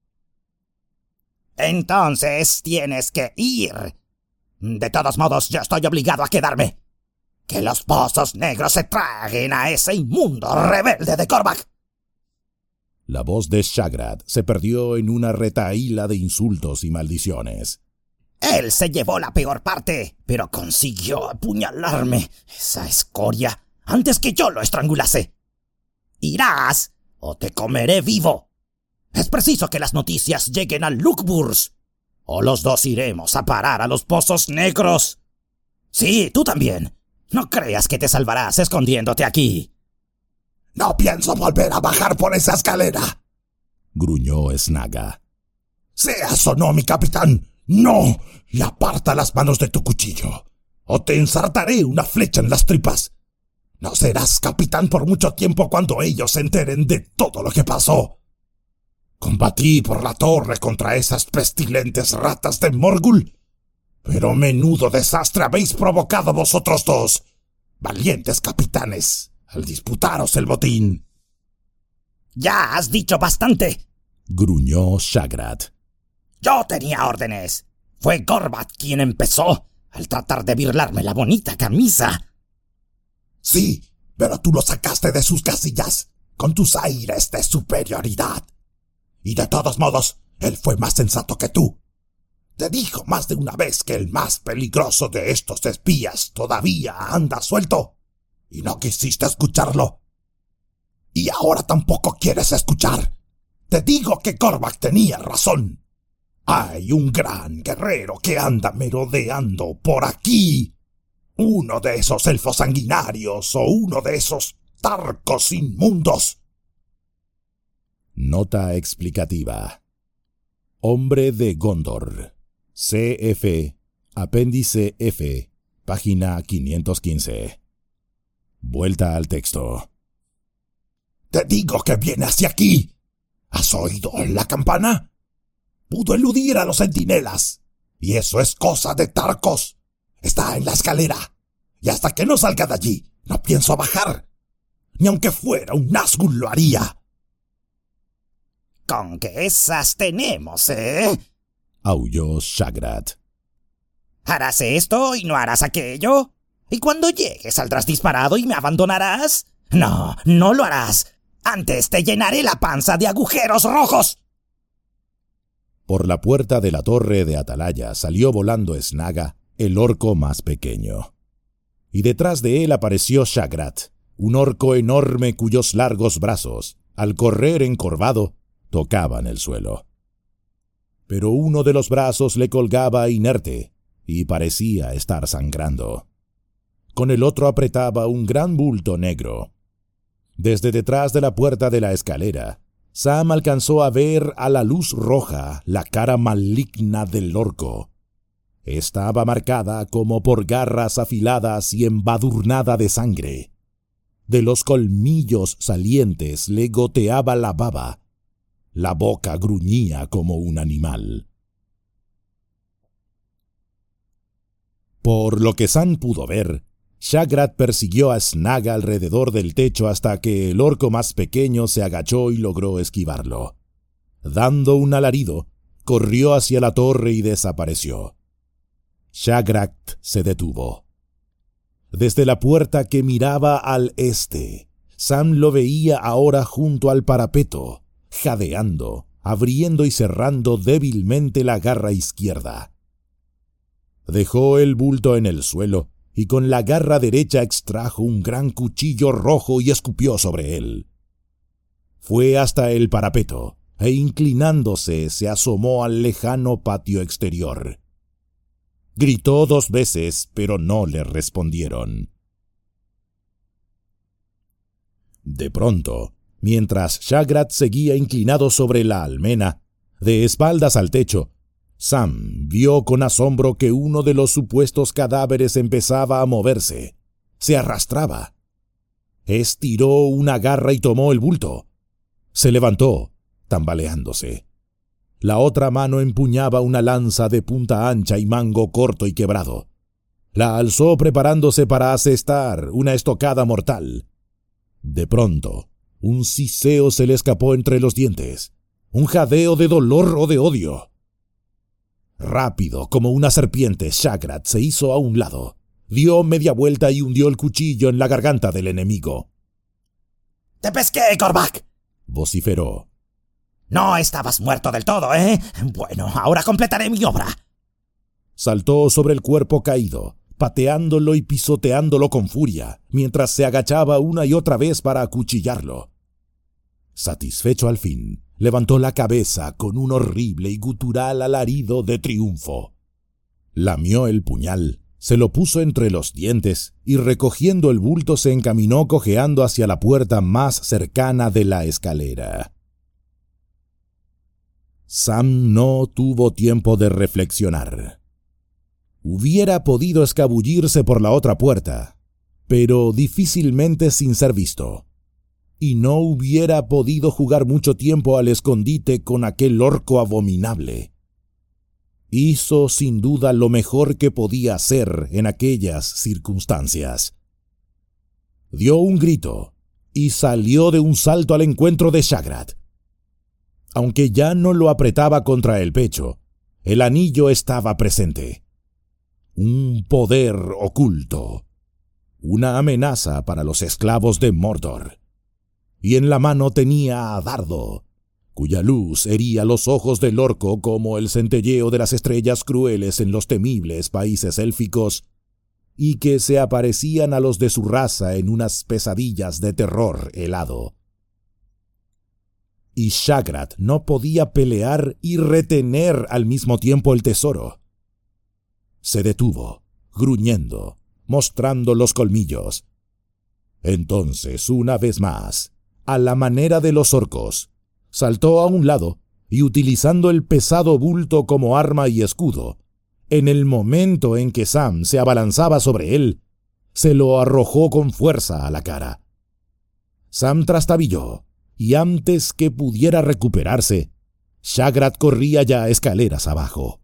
Entonces tienes que ir. De todos modos, yo estoy obligado a quedarme. ¡Que los pozos negros se traguen a ese inmundo rebelde de Korvac! La voz de Shagrat se perdió en una retahíla de insultos y maldiciones. Él se llevó la peor parte, pero consiguió apuñalarme, esa escoria, antes que yo lo estrangulase. Irás o te comeré vivo. Es preciso que las noticias lleguen a Lukeburs, o los dos iremos a parar a los pozos negros. Sí, tú también. No creas que te salvarás escondiéndote aquí. No pienso volver a bajar por esa escalera, gruñó Snaga. Seas o no mi capitán, no, y aparta las manos de tu cuchillo, o te ensartaré una flecha en las tripas. No serás capitán por mucho tiempo cuando ellos se enteren de todo lo que pasó. Combatí por la torre contra esas pestilentes ratas de Morgul, pero menudo desastre habéis provocado vosotros dos, valientes capitanes, al disputaros el botín. Ya has dicho bastante, gruñó Shagrat. Yo tenía órdenes. Fue Gorbat quien empezó, al tratar de birlarme la bonita camisa. Sí, pero tú lo sacaste de sus casillas, con tus aires de superioridad. Y de todos modos, él fue más sensato que tú. Te dijo más de una vez que el más peligroso de estos espías todavía anda suelto, y no quisiste escucharlo. Y ahora tampoco quieres escuchar. Te digo que Korvac tenía razón. Hay un gran guerrero que anda merodeando por aquí. Uno de esos elfos sanguinarios o uno de esos tarcos inmundos. Nota explicativa. Hombre de Gondor. CF, apéndice F, página 515. Vuelta al texto. Te digo que viene hacia aquí. ¿Has oído la campana? Pudo eludir a los centinelas. Y eso es cosa de tarcos. Está en la escalera. Y hasta que no salga de allí, no pienso bajar. Ni aunque fuera un Nazgûl lo haría. Con que esas tenemos, aulló Shagrat. ¿Harás esto y no harás aquello? ¿Y cuando llegues saldrás disparado y me abandonarás? No, no lo harás. Antes te llenaré la panza de agujeros rojos. Por la puerta de la torre de atalaya salió volando Snaga, el orco más pequeño. Y detrás de él apareció Shagrat, un orco enorme cuyos largos brazos, al correr encorvado, tocaban el suelo. Pero uno de los brazos le colgaba inerte y parecía estar sangrando. Con el otro apretaba un gran bulto negro. Desde detrás de la puerta de la escalera, Sam alcanzó a ver a la luz roja la cara maligna del orco. Estaba marcada como por garras afiladas y embadurnada de sangre. De los colmillos salientes le goteaba la baba. La boca gruñía como un animal. Por lo que Sam pudo ver, Shagrat persiguió a Snaga alrededor del techo hasta que el orco más pequeño se agachó y logró esquivarlo. Dando un alarido, corrió hacia la torre y desapareció. Shagrat se detuvo. Desde la puerta que miraba al este, Sam lo veía ahora junto al parapeto, jadeando, abriendo y cerrando débilmente la garra izquierda. Dejó el bulto en el suelo y con la garra derecha extrajo un gran cuchillo rojo y escupió sobre él. Fue hasta el parapeto e inclinándose se asomó al lejano patio exterior. Gritó 2 veces, pero no le respondieron. De pronto, mientras Shagrat seguía inclinado sobre la almena, de espaldas al techo, Sam vio con asombro que uno de los supuestos cadáveres empezaba a moverse. Se arrastraba. Estiró una garra y tomó el bulto. Se levantó, tambaleándose. La otra mano empuñaba una lanza de punta ancha y mango corto y quebrado. La alzó preparándose para asestar una estocada mortal. De pronto, un siseo se le escapó entre los dientes, un jadeo de dolor o de odio. Rápido, como una serpiente, Shagrat se hizo a un lado, dio media vuelta y hundió el cuchillo en la garganta del enemigo. ¡Te pesqué, Korvac!, vociferó. No estabas muerto del todo, ¿eh? Bueno, ahora completaré mi obra. Saltó sobre el cuerpo caído, pateándolo y pisoteándolo con furia, mientras se agachaba una y otra vez para acuchillarlo. Satisfecho al fin, levantó la cabeza con un horrible y gutural alarido de triunfo. Lamió el puñal, se lo puso entre los dientes y recogiendo el bulto se encaminó cojeando hacia la puerta más cercana de la escalera. Sam no tuvo tiempo de reflexionar. Hubiera podido escabullirse por la otra puerta, pero difícilmente sin ser visto. Y no hubiera podido jugar mucho tiempo al escondite con aquel orco abominable. Hizo sin duda lo mejor que podía hacer en aquellas circunstancias. Dio un grito y salió de un salto al encuentro de Shagrat. Aunque ya no lo apretaba contra el pecho, el anillo estaba presente. Un poder oculto, una amenaza para los esclavos de Mordor. Y en la mano tenía a Dardo, cuya luz hería los ojos del orco como el centelleo de las estrellas crueles en los temibles países élficos, y que se aparecían a los de su raza en unas pesadillas de terror helado. Y Shagrat no podía pelear y retener al mismo tiempo el tesoro. Se detuvo, gruñendo, mostrando los colmillos. Entonces, una vez más, a la manera de los orcos, saltó a un lado y utilizando el pesado bulto como arma y escudo, en el momento en que Sam se abalanzaba sobre él, se lo arrojó con fuerza a la cara. Sam trastabilló, y antes que pudiera recuperarse, Shagrat corría ya escaleras abajo.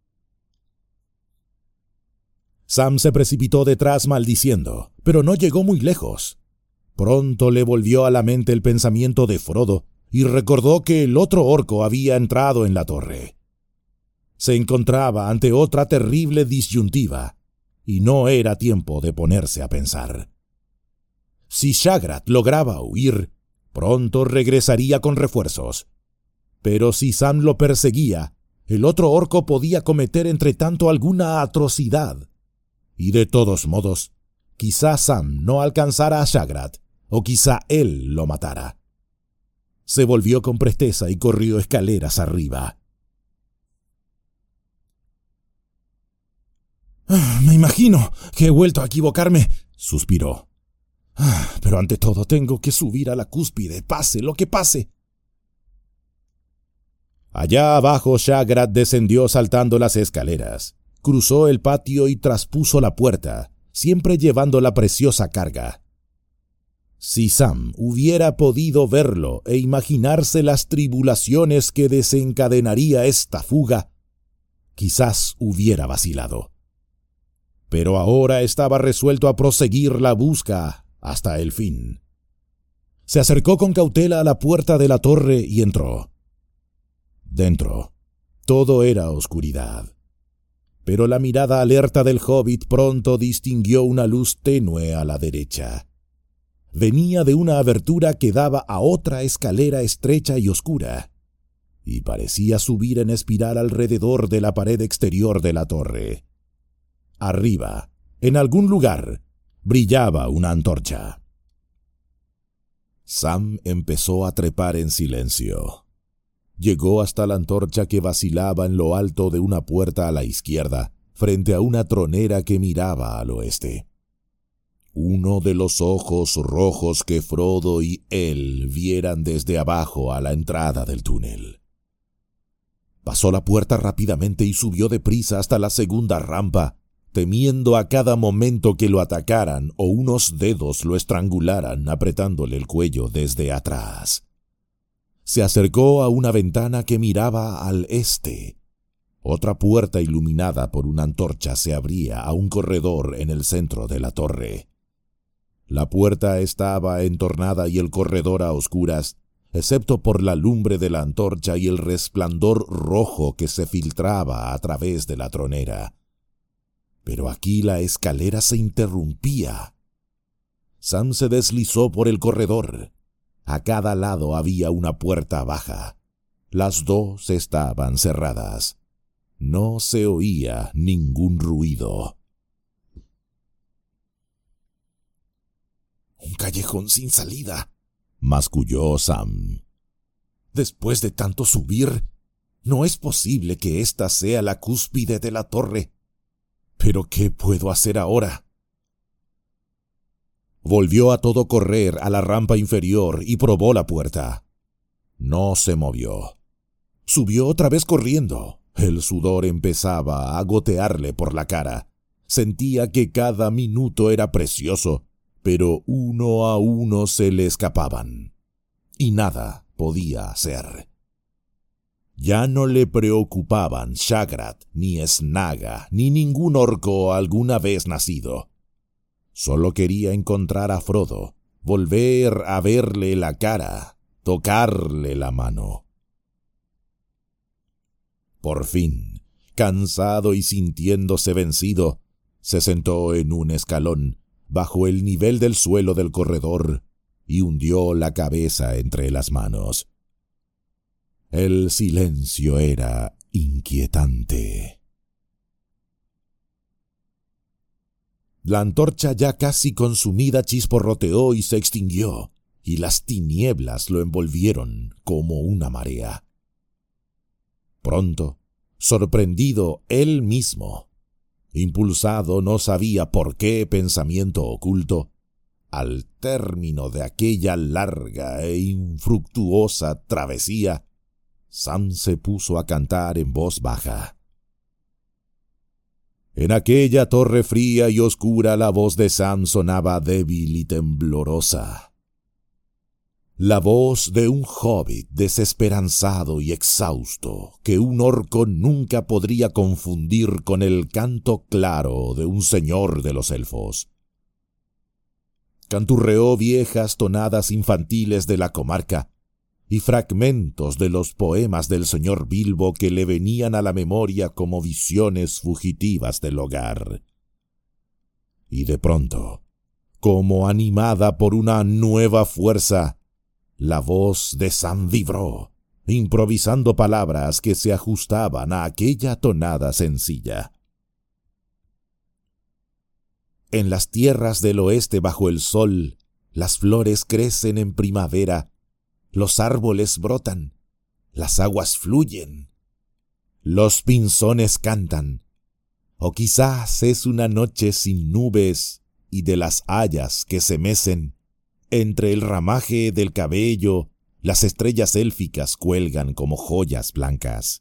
Sam se precipitó detrás maldiciendo, pero no llegó muy lejos. Pronto le volvió a la mente el pensamiento de Frodo y recordó que el otro orco había entrado en la torre. Se encontraba ante otra terrible disyuntiva, y no era tiempo de ponerse a pensar. Si Shagrat lograba huir, pronto regresaría con refuerzos. Pero si Sam lo perseguía, el otro orco podía cometer entre tanto alguna atrocidad. Y de todos modos, quizá Sam no alcanzara a Shagrat, o quizá él lo matara. Se volvió con presteza y corrió escaleras arriba. «Me imagino que he vuelto a equivocarme», suspiró. «Pero ante todo tengo que subir a la cúspide, pase lo que pase». Allá abajo Shagrat descendió saltando las escaleras, cruzó el patio y traspuso la puerta, siempre llevando la preciosa carga. Si Sam hubiera podido verlo e imaginarse las tribulaciones que desencadenaría esta fuga, quizás hubiera vacilado. Pero ahora estaba resuelto a proseguir la busca hasta el fin. Se acercó con cautela a la puerta de la torre y entró. Dentro, todo era oscuridad. Pero la mirada alerta del hobbit pronto distinguió una luz tenue a la derecha. Venía de una abertura que daba a otra escalera estrecha y oscura, y parecía subir en espiral alrededor de la pared exterior de la torre. Arriba, en algún lugar, brillaba una antorcha. Sam empezó a trepar en silencio. Llegó hasta la antorcha que vacilaba en lo alto de una puerta a la izquierda, frente a una tronera que miraba al oeste. Uno de los ojos rojos que Frodo y él vieran desde abajo a la entrada del túnel. Pasó la puerta rápidamente y subió deprisa hasta la segunda rampa, temiendo a cada momento que lo atacaran o unos dedos lo estrangularan apretándole el cuello desde atrás. Se acercó a una ventana que miraba al este. Otra puerta iluminada por una antorcha se abría a un corredor en el centro de la torre. La puerta estaba entornada y el corredor a oscuras, excepto por la lumbre de la antorcha y el resplandor rojo que se filtraba a través de la tronera. Pero aquí la escalera se interrumpía. Sam se deslizó por el corredor. A cada lado había una puerta baja. Las dos estaban cerradas. No se oía ningún ruido. «Un callejón sin salida», masculló Sam. «Después de tanto subir, no es posible que esta sea la cúspide de la torre. ¿Pero qué puedo hacer ahora?» Volvió a todo correr a la rampa inferior y probó la puerta. No se movió. Subió otra vez corriendo. El sudor empezaba a gotearle por la cara. Sentía que cada minuto era precioso, pero uno a uno se le escapaban. Y nada podía hacer. Ya no le preocupaban Shagrat, ni Snaga, ni ningún orco alguna vez nacido. Solo quería encontrar a Frodo, volver a verle la cara, tocarle la mano. Por fin, cansado y sintiéndose vencido, se sentó en un escalón, bajo el nivel del suelo del corredor, y hundió la cabeza entre las manos. El silencio era inquietante. La antorcha ya casi consumida chisporroteó y se extinguió, y las tinieblas lo envolvieron como una marea. Pronto, sorprendido él mismo, impulsado no sabía por qué pensamiento oculto, al término de aquella larga e infructuosa travesía, Sam se puso a cantar en voz baja. En aquella torre fría y oscura la voz de Sam sonaba débil y temblorosa. La voz de un hobbit desesperanzado y exhausto que un orco nunca podría confundir con el canto claro de un señor de los elfos. Canturreó viejas tonadas infantiles de la comarca y fragmentos de los poemas del señor Bilbo que le venían a la memoria como visiones fugitivas del hogar. Y de pronto, como animada por una nueva fuerza, la voz de Sam vibró, improvisando palabras que se ajustaban a aquella tonada sencilla. En las tierras del oeste bajo el sol, las flores crecen en primavera, los árboles brotan, las aguas fluyen, los pinzones cantan, o quizás es una noche sin nubes y de las hayas que se mecen, entre el ramaje del cabello, las estrellas élficas cuelgan como joyas blancas.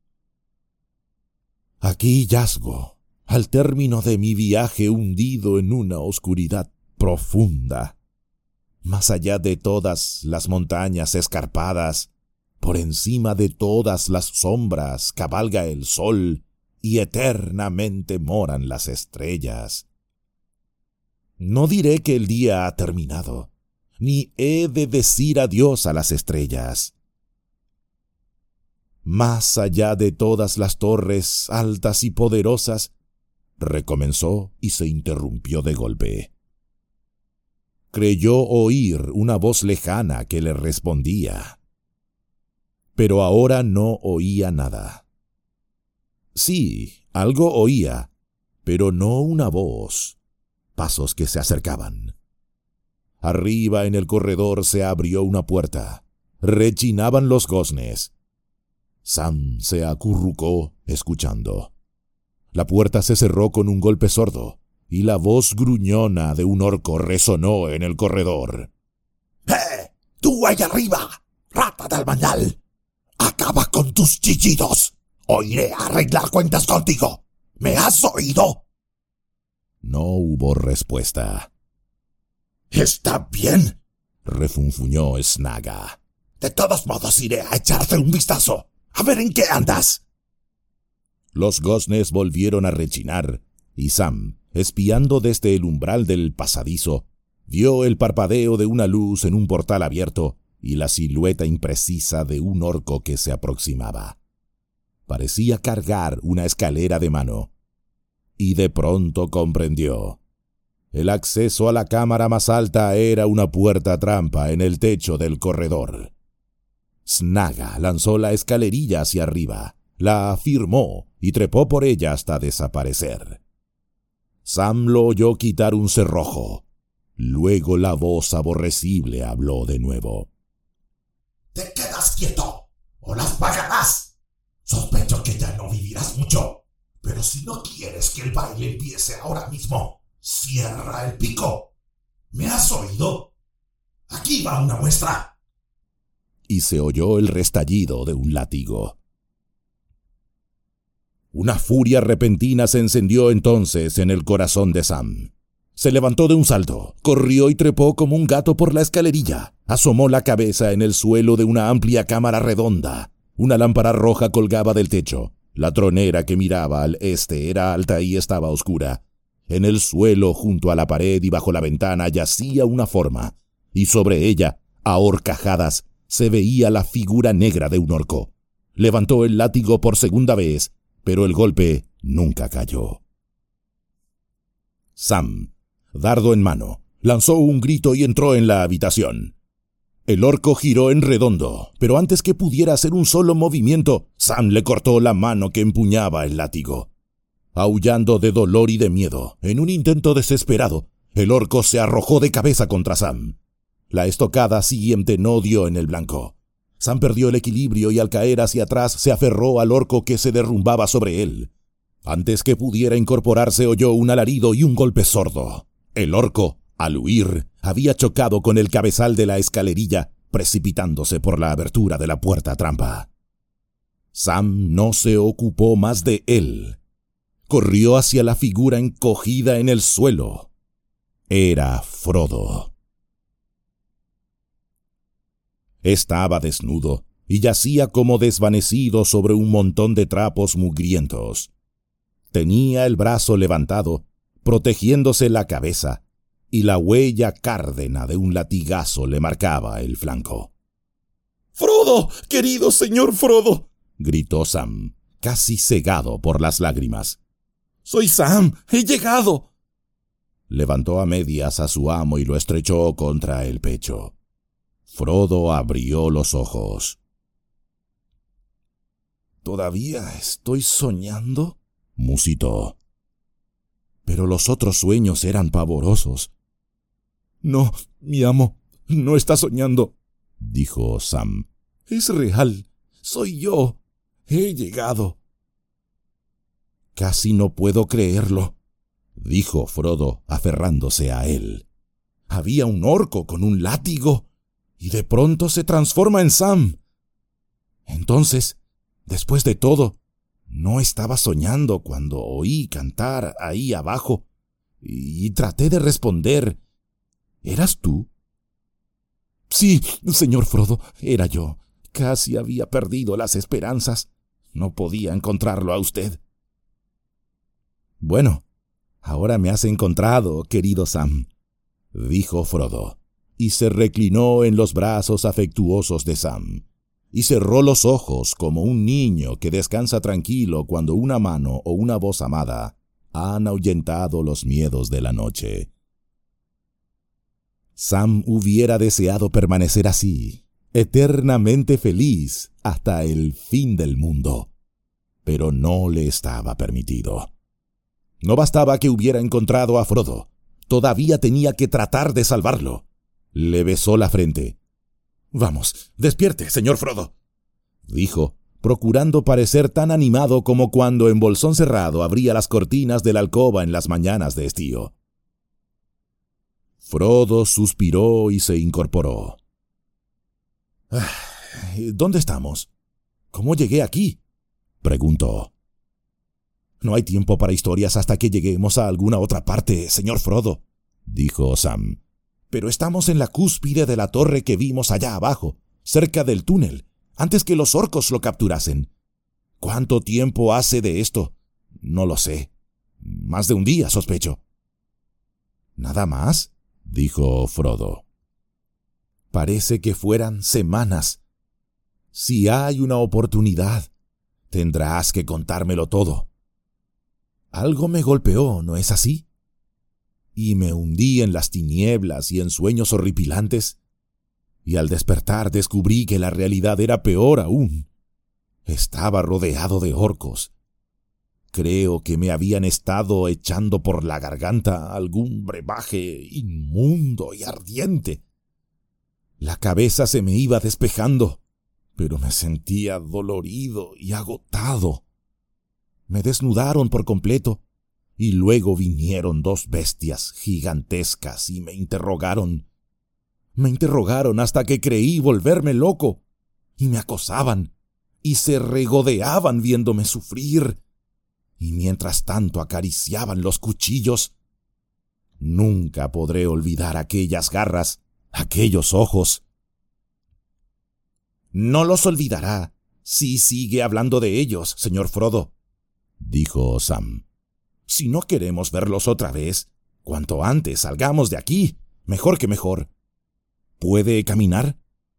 Aquí yazgo, al término de mi viaje hundido en una oscuridad profunda, Más allá de todas las montañas escarpadas, por encima de todas las sombras cabalga el sol y eternamente moran las estrellas. No diré que el día ha terminado, ni he de decir adiós a las estrellas. Más allá de todas las torres altas y poderosas, recomenzó y se interrumpió de golpe. Creyó oír una voz lejana que le respondía, pero ahora no oía nada. Sí, algo oía, pero no una voz, pasos que se acercaban. Arriba en el corredor se abrió una puerta, rechinaban los goznes. Sam se acurrucó escuchando. La puerta se cerró con un golpe sordo, y la voz gruñona de un orco resonó en el corredor. ¡Tú allá arriba, rata del mañal! ¡Acaba con tus chillidos! ¡O iré a arreglar cuentas contigo! ¿Me has oído? No hubo respuesta. «Está bien», refunfuñó Snaga. «De todos modos iré a echarte un vistazo, a ver en qué andas». Los goznes volvieron a rechinar, y Sam, espiando desde el umbral del pasadizo, vio el parpadeo de una luz en un portal abierto y la silueta imprecisa de un orco que se aproximaba. Parecía cargar una escalera de mano. Y de pronto comprendió. El acceso a la cámara más alta era una puerta trampa en el techo del corredor. Snaga lanzó la escalerilla hacia arriba, la afirmó y trepó por ella hasta desaparecer. Sam lo oyó quitar un cerrojo. Luego la voz aborrecible habló de nuevo. «Te quedas quieto, o las pagarás. Sospecho que ya no vivirás mucho, pero si no quieres que el baile empiece ahora mismo, cierra el pico. ¿Me has oído? Aquí va una muestra». Y se oyó el restallido de un látigo. Una furia repentina se encendió entonces en el corazón de Sam. Se levantó de un salto, corrió y trepó como un gato por la escalerilla. Asomó la cabeza en el suelo de una amplia cámara redonda. Una lámpara roja colgaba del techo. La tronera que miraba al este era alta y estaba oscura. En el suelo, junto a la pared y bajo la ventana, yacía una forma, y sobre ella, a horcajadas, se veía la figura negra de un orco. Levantó el látigo por segunda vez, pero el golpe nunca cayó. Sam, dardo en mano, lanzó un grito y entró en la habitación. El orco giró en redondo, pero antes que pudiera hacer un solo movimiento, Sam le cortó la mano que empuñaba el látigo. Aullando de dolor y de miedo, en un intento desesperado, el orco se arrojó de cabeza contra Sam. La estocada siguiente no dio en el blanco. Sam perdió el equilibrio y al caer hacia atrás se aferró al orco que se derrumbaba sobre él. Antes que pudiera incorporarse oyó un alarido y un golpe sordo. El orco, al huir, había chocado con el cabezal de la escalerilla, precipitándose por la abertura de la puerta trampa. Sam no se ocupó más de él. Corrió hacia la figura encogida en el suelo. Era Frodo. Estaba desnudo y yacía como desvanecido sobre un montón de trapos mugrientos. Tenía el brazo levantado, protegiéndose la cabeza, y la huella cárdena de un latigazo le marcaba el flanco. «¡Frodo, querido señor Frodo!», gritó Sam, casi cegado por las lágrimas. «Soy Sam, he llegado». Levantó a medias a su amo y lo estrechó contra el pecho. Frodo abrió los ojos. «¿Todavía estoy soñando?», musitó. Pero los otros sueños eran pavorosos. «No, mi amo, no está soñando», dijo Sam. «Es real, soy yo, he llegado». «Casi no puedo creerlo», dijo Frodo, aferrándose a él. «Había un orco con un látigo, y de pronto se transforma en Sam. Entonces, después de todo, no estaba soñando cuando oí cantar ahí abajo, y traté de responder. ¿Eras tú? Sí, señor Frodo, era yo. Casi había perdido las esperanzas. No podía encontrarlo a usted. Bueno, ahora me has encontrado, querido Sam, dijo Frodo, y se reclinó en los brazos afectuosos de Sam, y cerró los ojos como un niño que descansa tranquilo cuando una mano o una voz amada han ahuyentado los miedos de la noche. Sam hubiera deseado permanecer así, eternamente feliz, hasta el fin del mundo, pero no le estaba permitido. No bastaba que hubiera encontrado a Frodo, todavía tenía que tratar de salvarlo. Le besó la frente. «Vamos, despierte, señor Frodo», dijo, procurando parecer tan animado como cuando en Bolsón Cerrado abría las cortinas de la alcoba en las mañanas de estío. Frodo suspiró y se incorporó. «¿Dónde estamos? ¿Cómo llegué aquí?», preguntó. «No hay tiempo para historias hasta que lleguemos a alguna otra parte, señor Frodo», dijo Sam. «Pero estamos en la cúspide de la torre que vimos allá abajo, cerca del túnel, antes que los orcos lo capturasen. ¿Cuánto tiempo hace de esto? No lo sé. Más de un día, sospecho». «¿Nada más?», dijo Frodo. «Parece que fueran semanas. Si hay una oportunidad, tendrás que contármelo todo. Algo me golpeó, ¿no es así? Y me hundí en las tinieblas y en sueños horripilantes, y al despertar descubrí que la realidad era peor aún. Estaba rodeado de orcos. Creo que me habían estado echando por la garganta algún brebaje inmundo y ardiente. La cabeza se me iba despejando, pero me sentía dolorido y agotado. Me desnudaron por completo, y luego vinieron 2 bestias gigantescas y me interrogaron. Me interrogaron hasta que creí volverme loco, y me acosaban, y se regodeaban viéndome sufrir, y mientras tanto acariciaban los cuchillos. Nunca podré olvidar aquellas garras, aquellos ojos. «No los olvidará si sigue hablando de ellos, señor Frodo», dijo Sam. «Si no queremos verlos otra vez, cuanto antes salgamos de aquí, mejor que mejor. ¿Puede caminar?».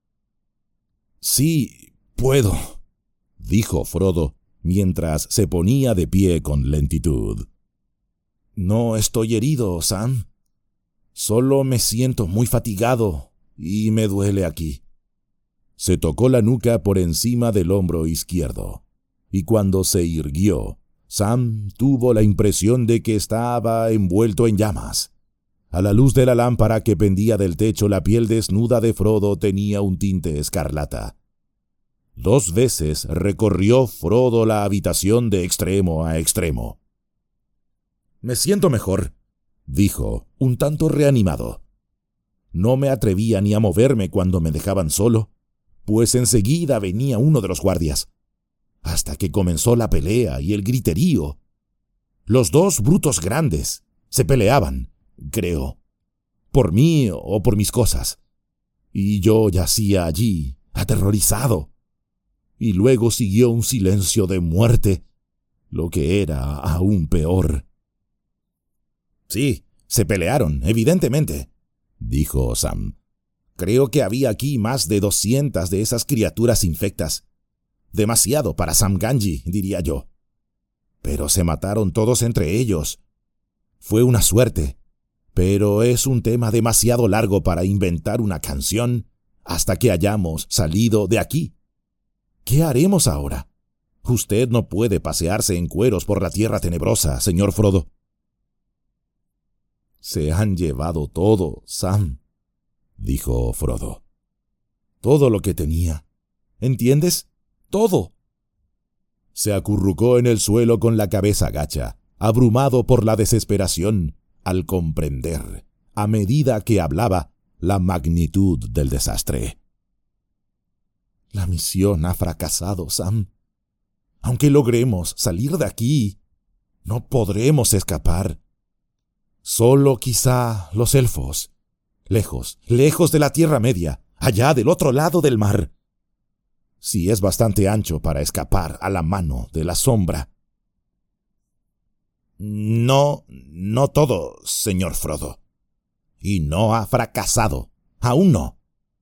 «Sí, puedo», dijo Frodo, mientras se ponía de pie con lentitud. «No estoy herido, Sam. Solo me siento muy fatigado y me duele aquí». Se tocó la nuca por encima del hombro izquierdo, y cuando se irguió, Sam tuvo la impresión de que estaba envuelto en llamas. A la luz de la lámpara que pendía del techo, la piel desnuda de Frodo tenía un tinte escarlata. 2 veces recorrió Frodo la habitación de extremo a extremo. «Me siento mejor», dijo, un tanto reanimado. «No me atrevía ni a moverme cuando me dejaban solo, pues enseguida venía uno de los guardias, hasta que comenzó la pelea y el griterío. Los 2 brutos grandes se peleaban, creo, por mí o por mis cosas, y yo yacía allí, aterrorizado. Y luego siguió un silencio de muerte, lo que era aún peor». «Sí, se pelearon, evidentemente», dijo Sam. «Creo que había aquí más de 200 de esas criaturas infectas. Demasiado para Sam Gamgee, diría yo. Pero se mataron todos entre ellos. Fue una suerte, pero es un tema demasiado largo para inventar una canción hasta que hayamos salido de aquí. ¿Qué haremos ahora? Usted no puede pasearse en cueros por la tierra tenebrosa, señor Frodo». «Se han llevado todo, Sam», dijo Frodo. «Todo lo que tenía. ¿Entiendes? Todo». Se acurrucó en el suelo con la cabeza gacha, abrumado por la desesperación, al comprender, a medida que hablaba, la magnitud del desastre. «La misión ha fracasado, Sam. Aunque logremos salir de aquí, no podremos escapar. Solo quizá los elfos, lejos de la Tierra Media, allá del otro lado del mar. Si es bastante ancho para escapar a la mano de la sombra. No todo, señor Frodo. Y no ha fracasado. Aún no.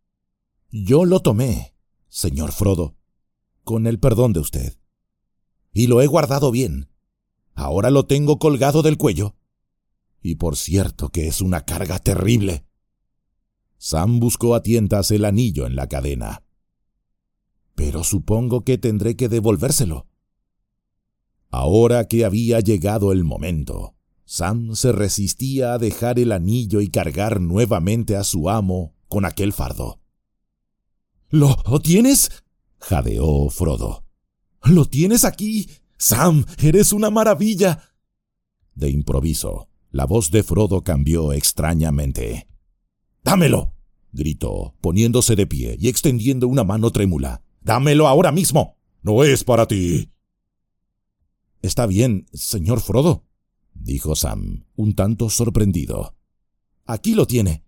Yo lo tomé, señor Frodo, con el perdón de usted. Y lo he guardado bien. Ahora lo tengo colgado del cuello. Y por cierto que es una carga terrible. Sam buscó a tientas el anillo en la cadena. Pero supongo que tendré que devolvérselo. Ahora que había llegado el momento, Sam se resistía a dejar el anillo y cargar nuevamente a su amo con aquel fardo. ¿Lo tienes? Jadeó Frodo. ¿Lo tienes aquí? Sam, eres una maravilla. De improviso, la voz de Frodo cambió extrañamente. ¡Dámelo!, gritó, poniéndose de pie y extendiendo una mano trémula. ¡Dámelo ahora mismo! ¡No es para ti! Está bien, señor Frodo, dijo Sam, un tanto sorprendido. Aquí lo tiene.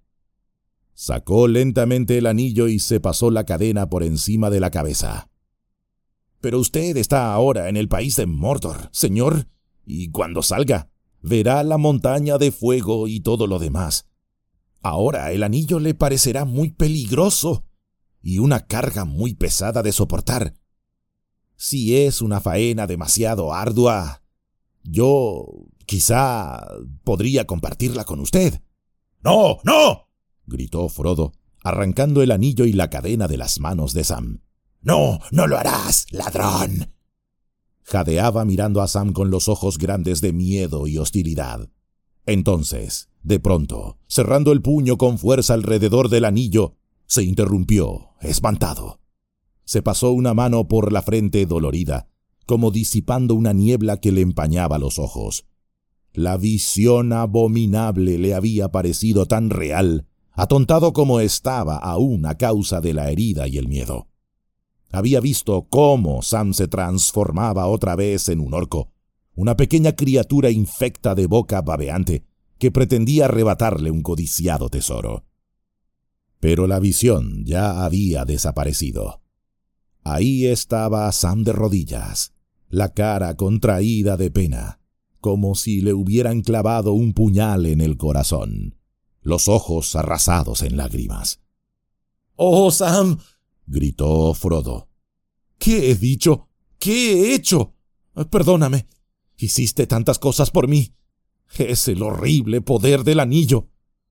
Sacó lentamente el anillo y se pasó la cadena por encima de la cabeza. Pero usted está ahora en el país de Mordor, señor, y cuando salga, verá la montaña de fuego y todo lo demás. Ahora el anillo le parecerá muy peligroso y una carga muy pesada de soportar. Si es una faena demasiado ardua, yo quizá podría compartirla con usted. ¡No, no!, gritó Frodo, arrancando el anillo y la cadena de las manos de Sam. ¡No, no lo harás, ladrón! Jadeaba mirando a Sam con los ojos grandes de miedo y hostilidad. Entonces, de pronto, cerrando el puño con fuerza alrededor del anillo, se interrumpió, espantado. Se pasó una mano por la frente dolorida, como disipando una niebla que le empañaba los ojos. La visión abominable le había parecido tan real, atontado como estaba aún a causa de la herida y el miedo. Había visto cómo Sam se transformaba otra vez en un orco, una pequeña criatura infecta de boca babeante que pretendía arrebatarle un codiciado tesoro. Pero la visión ya había desaparecido. Ahí estaba Sam de rodillas, la cara contraída de pena, como si le hubieran clavado un puñal en el corazón, los ojos arrasados en lágrimas. «¡Oh, Sam!», gritó Frodo. «¿Qué he dicho? ¿Qué he hecho? Perdóname. Hiciste tantas cosas por mí. Es el horrible poder del anillo.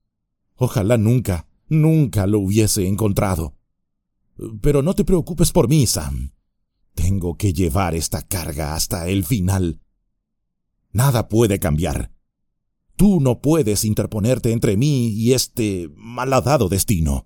Ojalá nunca lo hubiese encontrado. Pero no te preocupes por mí, Sam. Tengo que llevar esta carga hasta el final. Nada puede cambiar. Tú no puedes interponerte entre mí y este malhadado destino».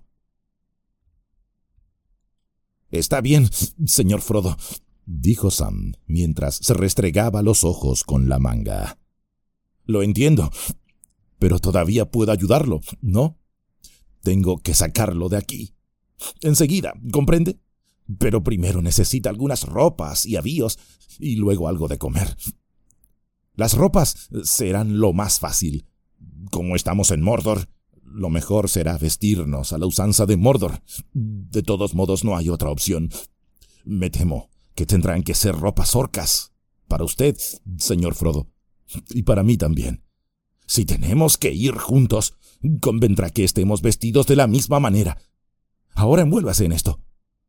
«Está bien, señor Frodo», dijo Sam, mientras se restregaba los ojos con la manga. «Lo entiendo, pero todavía puedo ayudarlo, ¿no? Tengo que sacarlo de aquí. Enseguida, ¿comprende? Pero primero necesita algunas ropas y avíos, y luego algo de comer. Las ropas serán lo más fácil. Como estamos en Mordor, lo mejor será vestirnos a la usanza de Mordor. De todos modos, no hay otra opción. Me temo que tendrán que ser ropas orcas. Para usted, señor Frodo. Y para mí también. Si tenemos que ir juntos, convendrá que estemos vestidos de la misma manera. Ahora envuélvase en esto».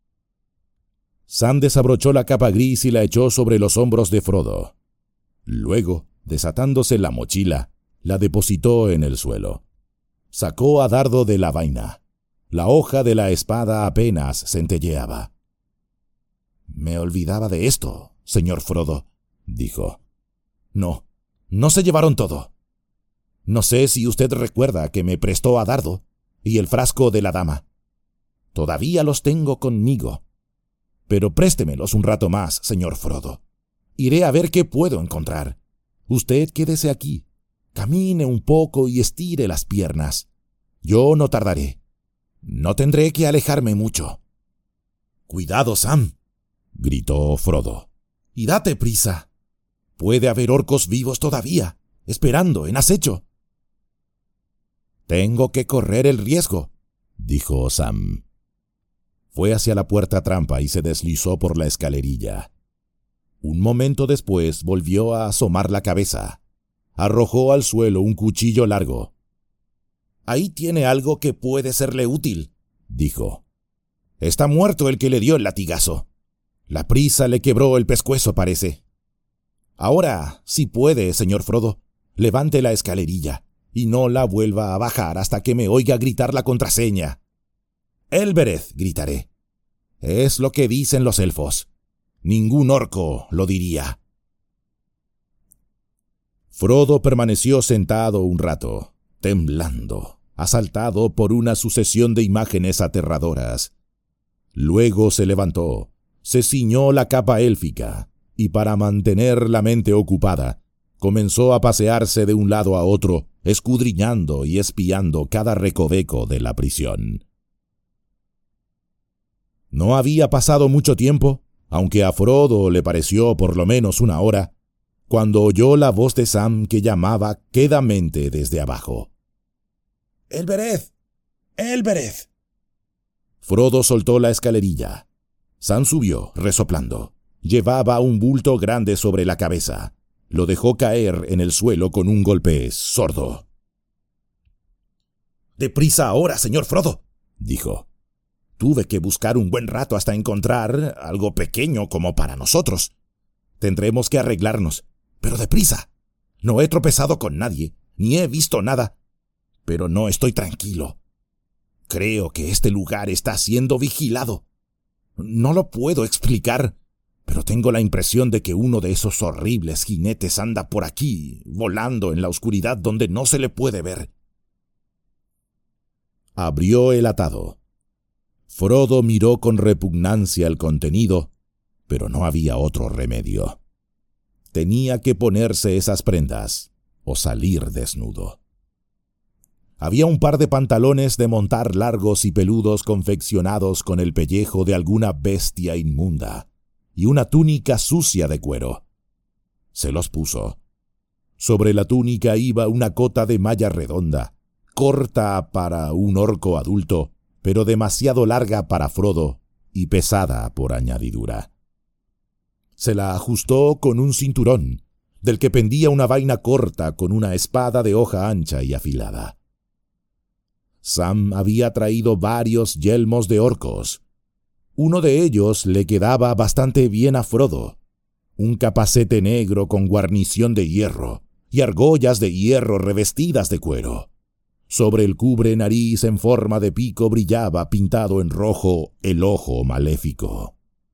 Sam desabrochó la capa gris y la echó sobre los hombros de Frodo. Luego, desatándose la mochila, la depositó en el suelo. Sacó a Dardo de la vaina. La hoja de la espada apenas centelleaba. «Me olvidaba de esto, señor Frodo», dijo. No se llevaron todo. No sé si usted recuerda que me prestó a Dardo y el frasco de la dama. Todavía los tengo conmigo. Pero préstemelos un rato más, señor Frodo. Iré a ver qué puedo encontrar. Usted quédese aquí. Camine un poco y estire las piernas. Yo no tardaré. No tendré que alejarme mucho». «Cuidado, Sam», gritó Frodo. «Y date prisa. Puede haber orcos vivos todavía, esperando en acecho». «Tengo que correr el riesgo», dijo Sam. Fue hacia la puerta trampa y se deslizó por la escalerilla. Un momento después volvió a asomar la cabeza. Arrojó al suelo un cuchillo largo. «Ahí tiene algo que puede serle útil», dijo. «Está muerto el que le dio el latigazo. La prisa le quebró el pescuezo, parece. Ahora, si puede, señor Frodo, levante la escalerilla y no la vuelva a bajar hasta que me oiga gritar la contraseña. Elbereth, gritaré. Es lo que dicen los elfos. Ningún orco lo diría». Frodo permaneció sentado un rato, temblando, asaltado por una sucesión de imágenes aterradoras. Luego se levantó, se ciñó la capa élfica y, para mantener la mente ocupada, comenzó a pasearse de un lado a otro, escudriñando y espiando cada recoveco de la prisión. No había pasado mucho tiempo, aunque a Frodo le pareció por lo menos una hora, cuando oyó la voz de Sam que llamaba quedamente desde abajo. «¡Elbereth! ¡Elbereth!». Frodo soltó la escalerilla. Sam subió, resoplando. Llevaba un bulto grande sobre la cabeza. Lo dejó caer en el suelo con un golpe sordo. «¡Deprisa ahora, señor Frodo!», dijo. «Tuve que buscar un buen rato hasta encontrar algo pequeño como para nosotros. Tendremos que arreglarnos, pero deprisa. No he tropezado con nadie, ni he visto nada, pero no estoy tranquilo. Creo que este lugar está siendo vigilado. No lo puedo explicar, pero tengo la impresión de que uno de esos horribles jinetes anda por aquí, volando en la oscuridad donde no se le puede ver». Abrió el atado. Frodo miró con repugnancia el contenido, pero no había otro remedio. Tenía que ponerse esas prendas o salir desnudo. Había un par de pantalones de montar largos y peludos confeccionados con el pellejo de alguna bestia inmunda y una túnica sucia de cuero. Se los puso. Sobre la túnica iba una cota de malla redonda, corta para un orco adulto, pero demasiado larga para Frodo y pesada por añadidura. Se la ajustó con un cinturón, del que pendía una vaina corta con una espada de hoja ancha y afilada. Sam había traído varios yelmos de orcos. Uno de ellos le quedaba bastante bien a Frodo, un capacete negro con guarnición de hierro y argollas de hierro revestidas de cuero. Sobre el cubre nariz en forma de pico brillaba pintado en rojo el ojo maléfico.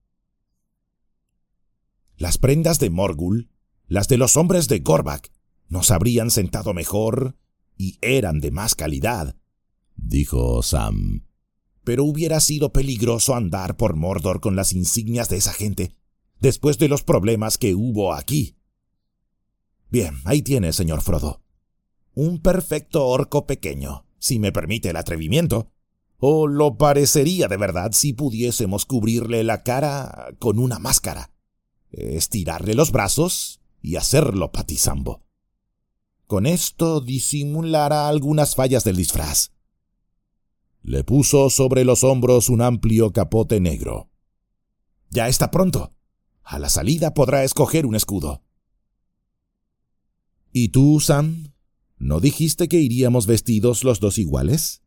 Las prendas de Morgul, las de los hombres de Gorbak, nos habrían sentado mejor y eran de más calidad, dijo Sam. Pero hubiera sido peligroso andar por Mordor con las insignias de esa gente, después de los problemas que hubo aquí. Bien, ahí tiene, señor Frodo. Un perfecto orco pequeño, si me permite el atrevimiento, o lo parecería de verdad si pudiésemos cubrirle la cara con una máscara, estirarle los brazos y hacerlo patizambo. Con esto disimulará algunas fallas del disfraz. Le puso sobre los hombros un amplio capote negro. Ya está pronto. A la salida podrá escoger un escudo. ¿Y tú, Sam? ¿No dijiste que iríamos vestidos los dos iguales?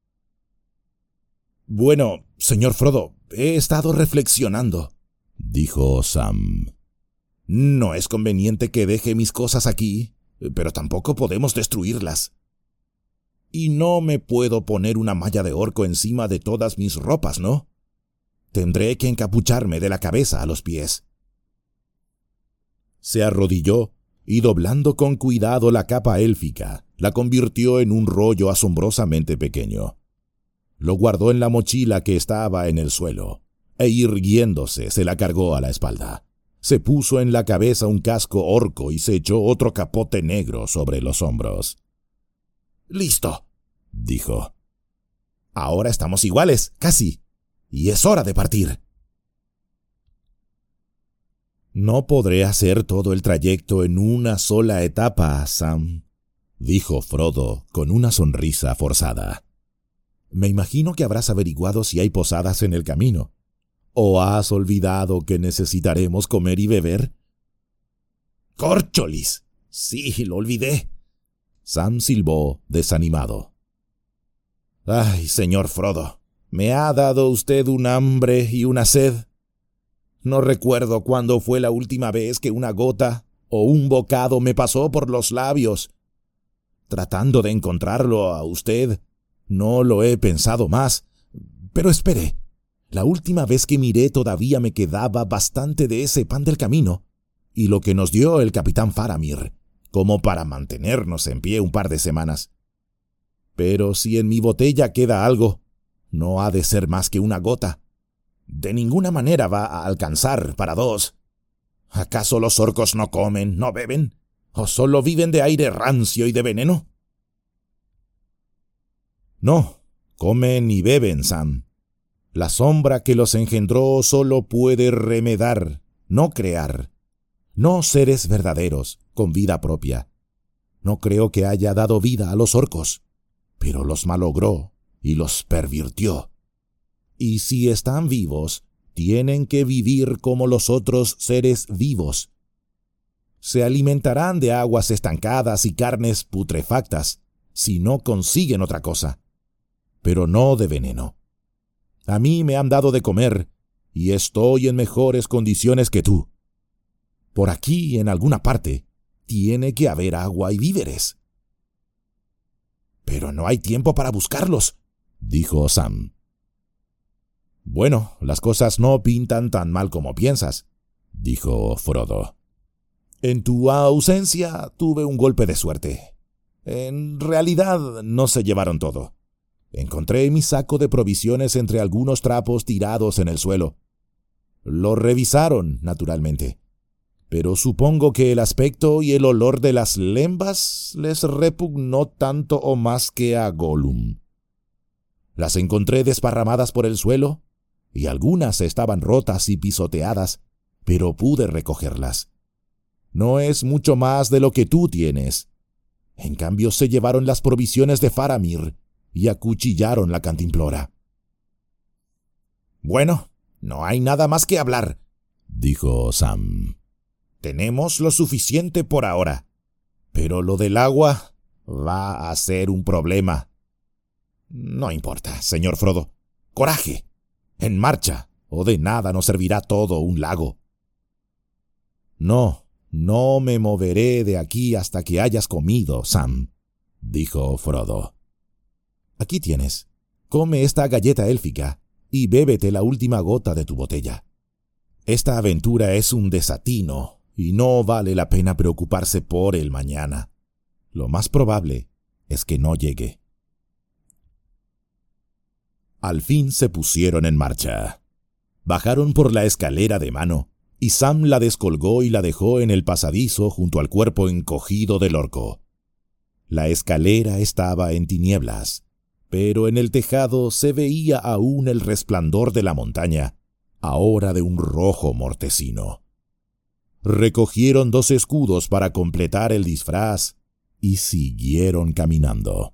Bueno, señor Frodo, he estado reflexionando, dijo Sam. No es conveniente que deje mis cosas aquí, pero tampoco podemos destruirlas. Y no me puedo poner una malla de orco encima de todas mis ropas, ¿no? Tendré que encapucharme de la cabeza a los pies. Se arrodilló y, doblando con cuidado la capa élfica, la convirtió en un rollo asombrosamente pequeño. Lo guardó en la mochila que estaba en el suelo, e irguiéndose se la cargó a la espalda. Se puso en la cabeza un casco orco y se echó otro capote negro sobre los hombros. «Listo», dijo. «Ahora estamos iguales, casi, y es hora de partir». «No podré hacer todo el trayecto en una sola etapa, Sam», dijo Frodo con una sonrisa forzada. Me imagino que habrás averiguado si hay posadas en el camino. ¿O has olvidado que necesitaremos comer y beber? ¡Córcholis! Sí, lo olvidé. Sam silbó, desanimado. Ay, señor Frodo, me ha dado usted un hambre y una sed. No recuerdo cuándo fue la última vez que una gota o un bocado me pasó por los labios. Tratando de encontrarlo a usted, no lo he pensado más. Pero espere, la última vez que miré todavía me quedaba bastante de ese pan del camino, y lo que nos dio el capitán Faramir, como para mantenernos en pie un par de semanas. Pero si en mi botella queda algo, no ha de ser más que una gota. De ninguna manera va a alcanzar para 2. ¿Acaso los orcos no comen, no beben? ¿O solo viven de aire rancio y de veneno? No, comen y beben, Sam. La sombra que los engendró solo puede remedar, no crear. No seres verdaderos, con vida propia. No creo que haya dado vida a los orcos, pero los malogró y los pervirtió. Y si están vivos, tienen que vivir como los otros seres vivos. Se alimentarán de aguas estancadas y carnes putrefactas, si no consiguen otra cosa, pero no de veneno. A mí me han dado de comer, y estoy en mejores condiciones que tú. Por aquí, en alguna parte, tiene que haber agua y víveres. Pero no hay tiempo para buscarlos, dijo Sam. Bueno, las cosas no pintan tan mal como piensas, dijo Frodo. En tu ausencia tuve un golpe de suerte. En realidad no se llevaron todo. Encontré mi saco de provisiones entre algunos trapos tirados en el suelo. Lo revisaron, naturalmente, pero supongo que el aspecto y el olor de las lembas les repugnó tanto o más que a Gollum. Las encontré desparramadas por el suelo, y algunas estaban rotas y pisoteadas, pero pude recogerlas. No es mucho más de lo que tú tienes. En cambio se llevaron las provisiones de Faramir y acuchillaron la cantimplora. Bueno, no hay nada más que hablar, dijo Sam. Tenemos lo suficiente por ahora, pero lo del agua va a ser un problema. No importa, señor Frodo. Coraje. En marcha, o de nada nos servirá todo un lago. No me moveré de aquí hasta que hayas comido, Sam, dijo Frodo. Aquí tienes. Come esta galleta élfica y bébete la última gota de tu botella. Esta aventura es un desatino y no vale la pena preocuparse por el mañana. Lo más probable es que no llegue. Al fin se pusieron en marcha. Bajaron por la escalera de mano, y Sam la descolgó y la dejó en el pasadizo junto al cuerpo encogido del orco. La escalera estaba en tinieblas, pero en el tejado se veía aún el resplandor de la montaña, ahora de un rojo mortecino. Recogieron 2 escudos para completar el disfraz y siguieron caminando.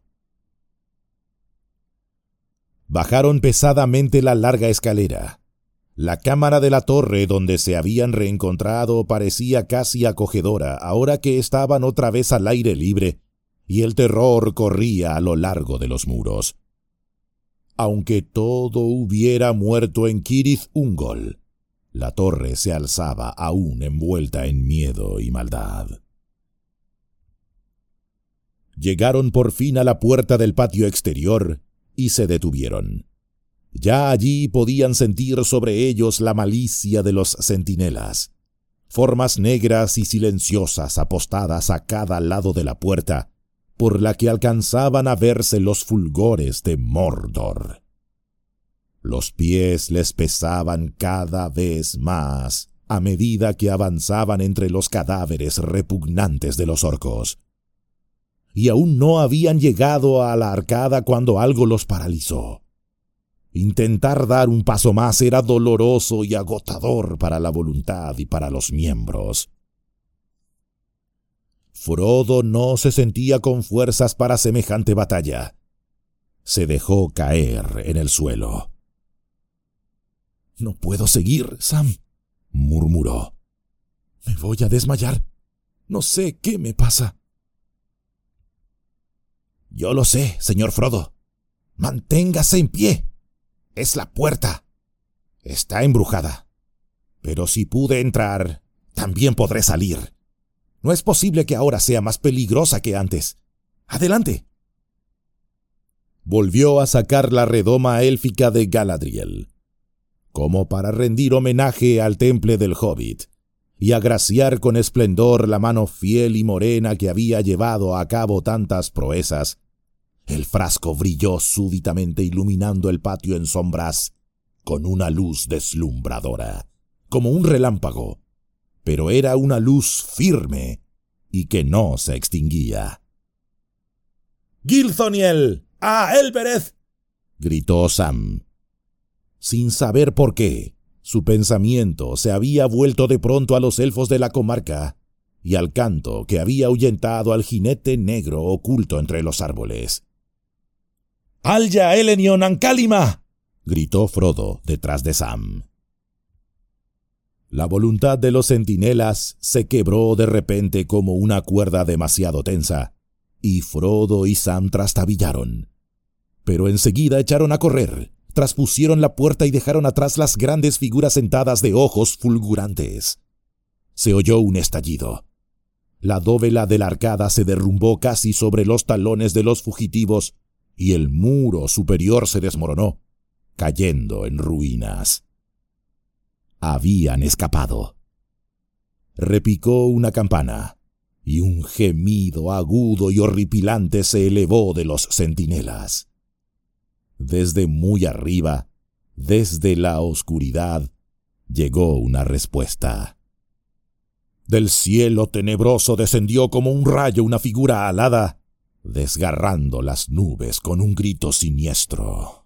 Bajaron pesadamente la larga escalera. La cámara de la torre donde se habían reencontrado parecía casi acogedora ahora que estaban otra vez al aire libre y el terror corría a lo largo de los muros. Aunque todo hubiera muerto en Cirith Ungol, la torre se alzaba aún envuelta en miedo y maldad. Llegaron por fin a la puerta del patio exterior y se detuvieron. Ya allí podían sentir sobre ellos la malicia de los centinelas. Formas negras y silenciosas apostadas a cada lado de la puerta, por la que alcanzaban a verse los fulgores de Mordor. Los pies les pesaban cada vez más a medida que avanzaban entre los cadáveres repugnantes de los orcos. Y aún no habían llegado a la arcada cuando algo los paralizó. Intentar dar un paso más era doloroso y agotador para la voluntad y para los miembros. Frodo no se sentía con fuerzas para semejante batalla. se dejó caer en el suelo. «No puedo seguir, Sam», murmuró. «Me voy a desmayar. No sé qué me pasa». «Yo lo sé, señor Frodo. Manténgase en pie. Es la puerta. Está embrujada. Pero si pude entrar, también podré salir. No es posible que ahora sea más peligrosa que antes. Adelante». Volvió a sacar la redoma élfica de Galadriel, como para rendir homenaje al temple del Hobbit, y agraciar con esplendor la mano fiel y morena que había llevado a cabo tantas proezas. El frasco brilló súbitamente iluminando el patio en sombras con una luz deslumbradora, como un relámpago, pero era una luz firme y que no se extinguía. «¡Gilthoniel! ¡A Elbereth!», gritó Sam. Sin saber por qué, su pensamiento se había vuelto de pronto a los elfos de la comarca y al canto que había ahuyentado al jinete negro oculto entre los árboles. «¡Alya Elenion Ancálima!», gritó Frodo detrás de Sam. La voluntad de los centinelas se quebró de repente como una cuerda demasiado tensa, y Frodo y Sam trastabillaron. Pero enseguida echaron a correr, traspusieron la puerta y dejaron atrás las grandes figuras sentadas de ojos fulgurantes. Se oyó un estallido. La dóvela de la arcada se derrumbó casi sobre los talones de los fugitivos y el muro superior se desmoronó, cayendo en ruinas. Habían escapado. Repicó una campana, y un gemido agudo y horripilante se elevó de los centinelas. Desde muy arriba, desde la oscuridad, llegó una respuesta. Del cielo tenebroso descendió como un rayo una figura alada, desgarrando las nubes con un grito siniestro.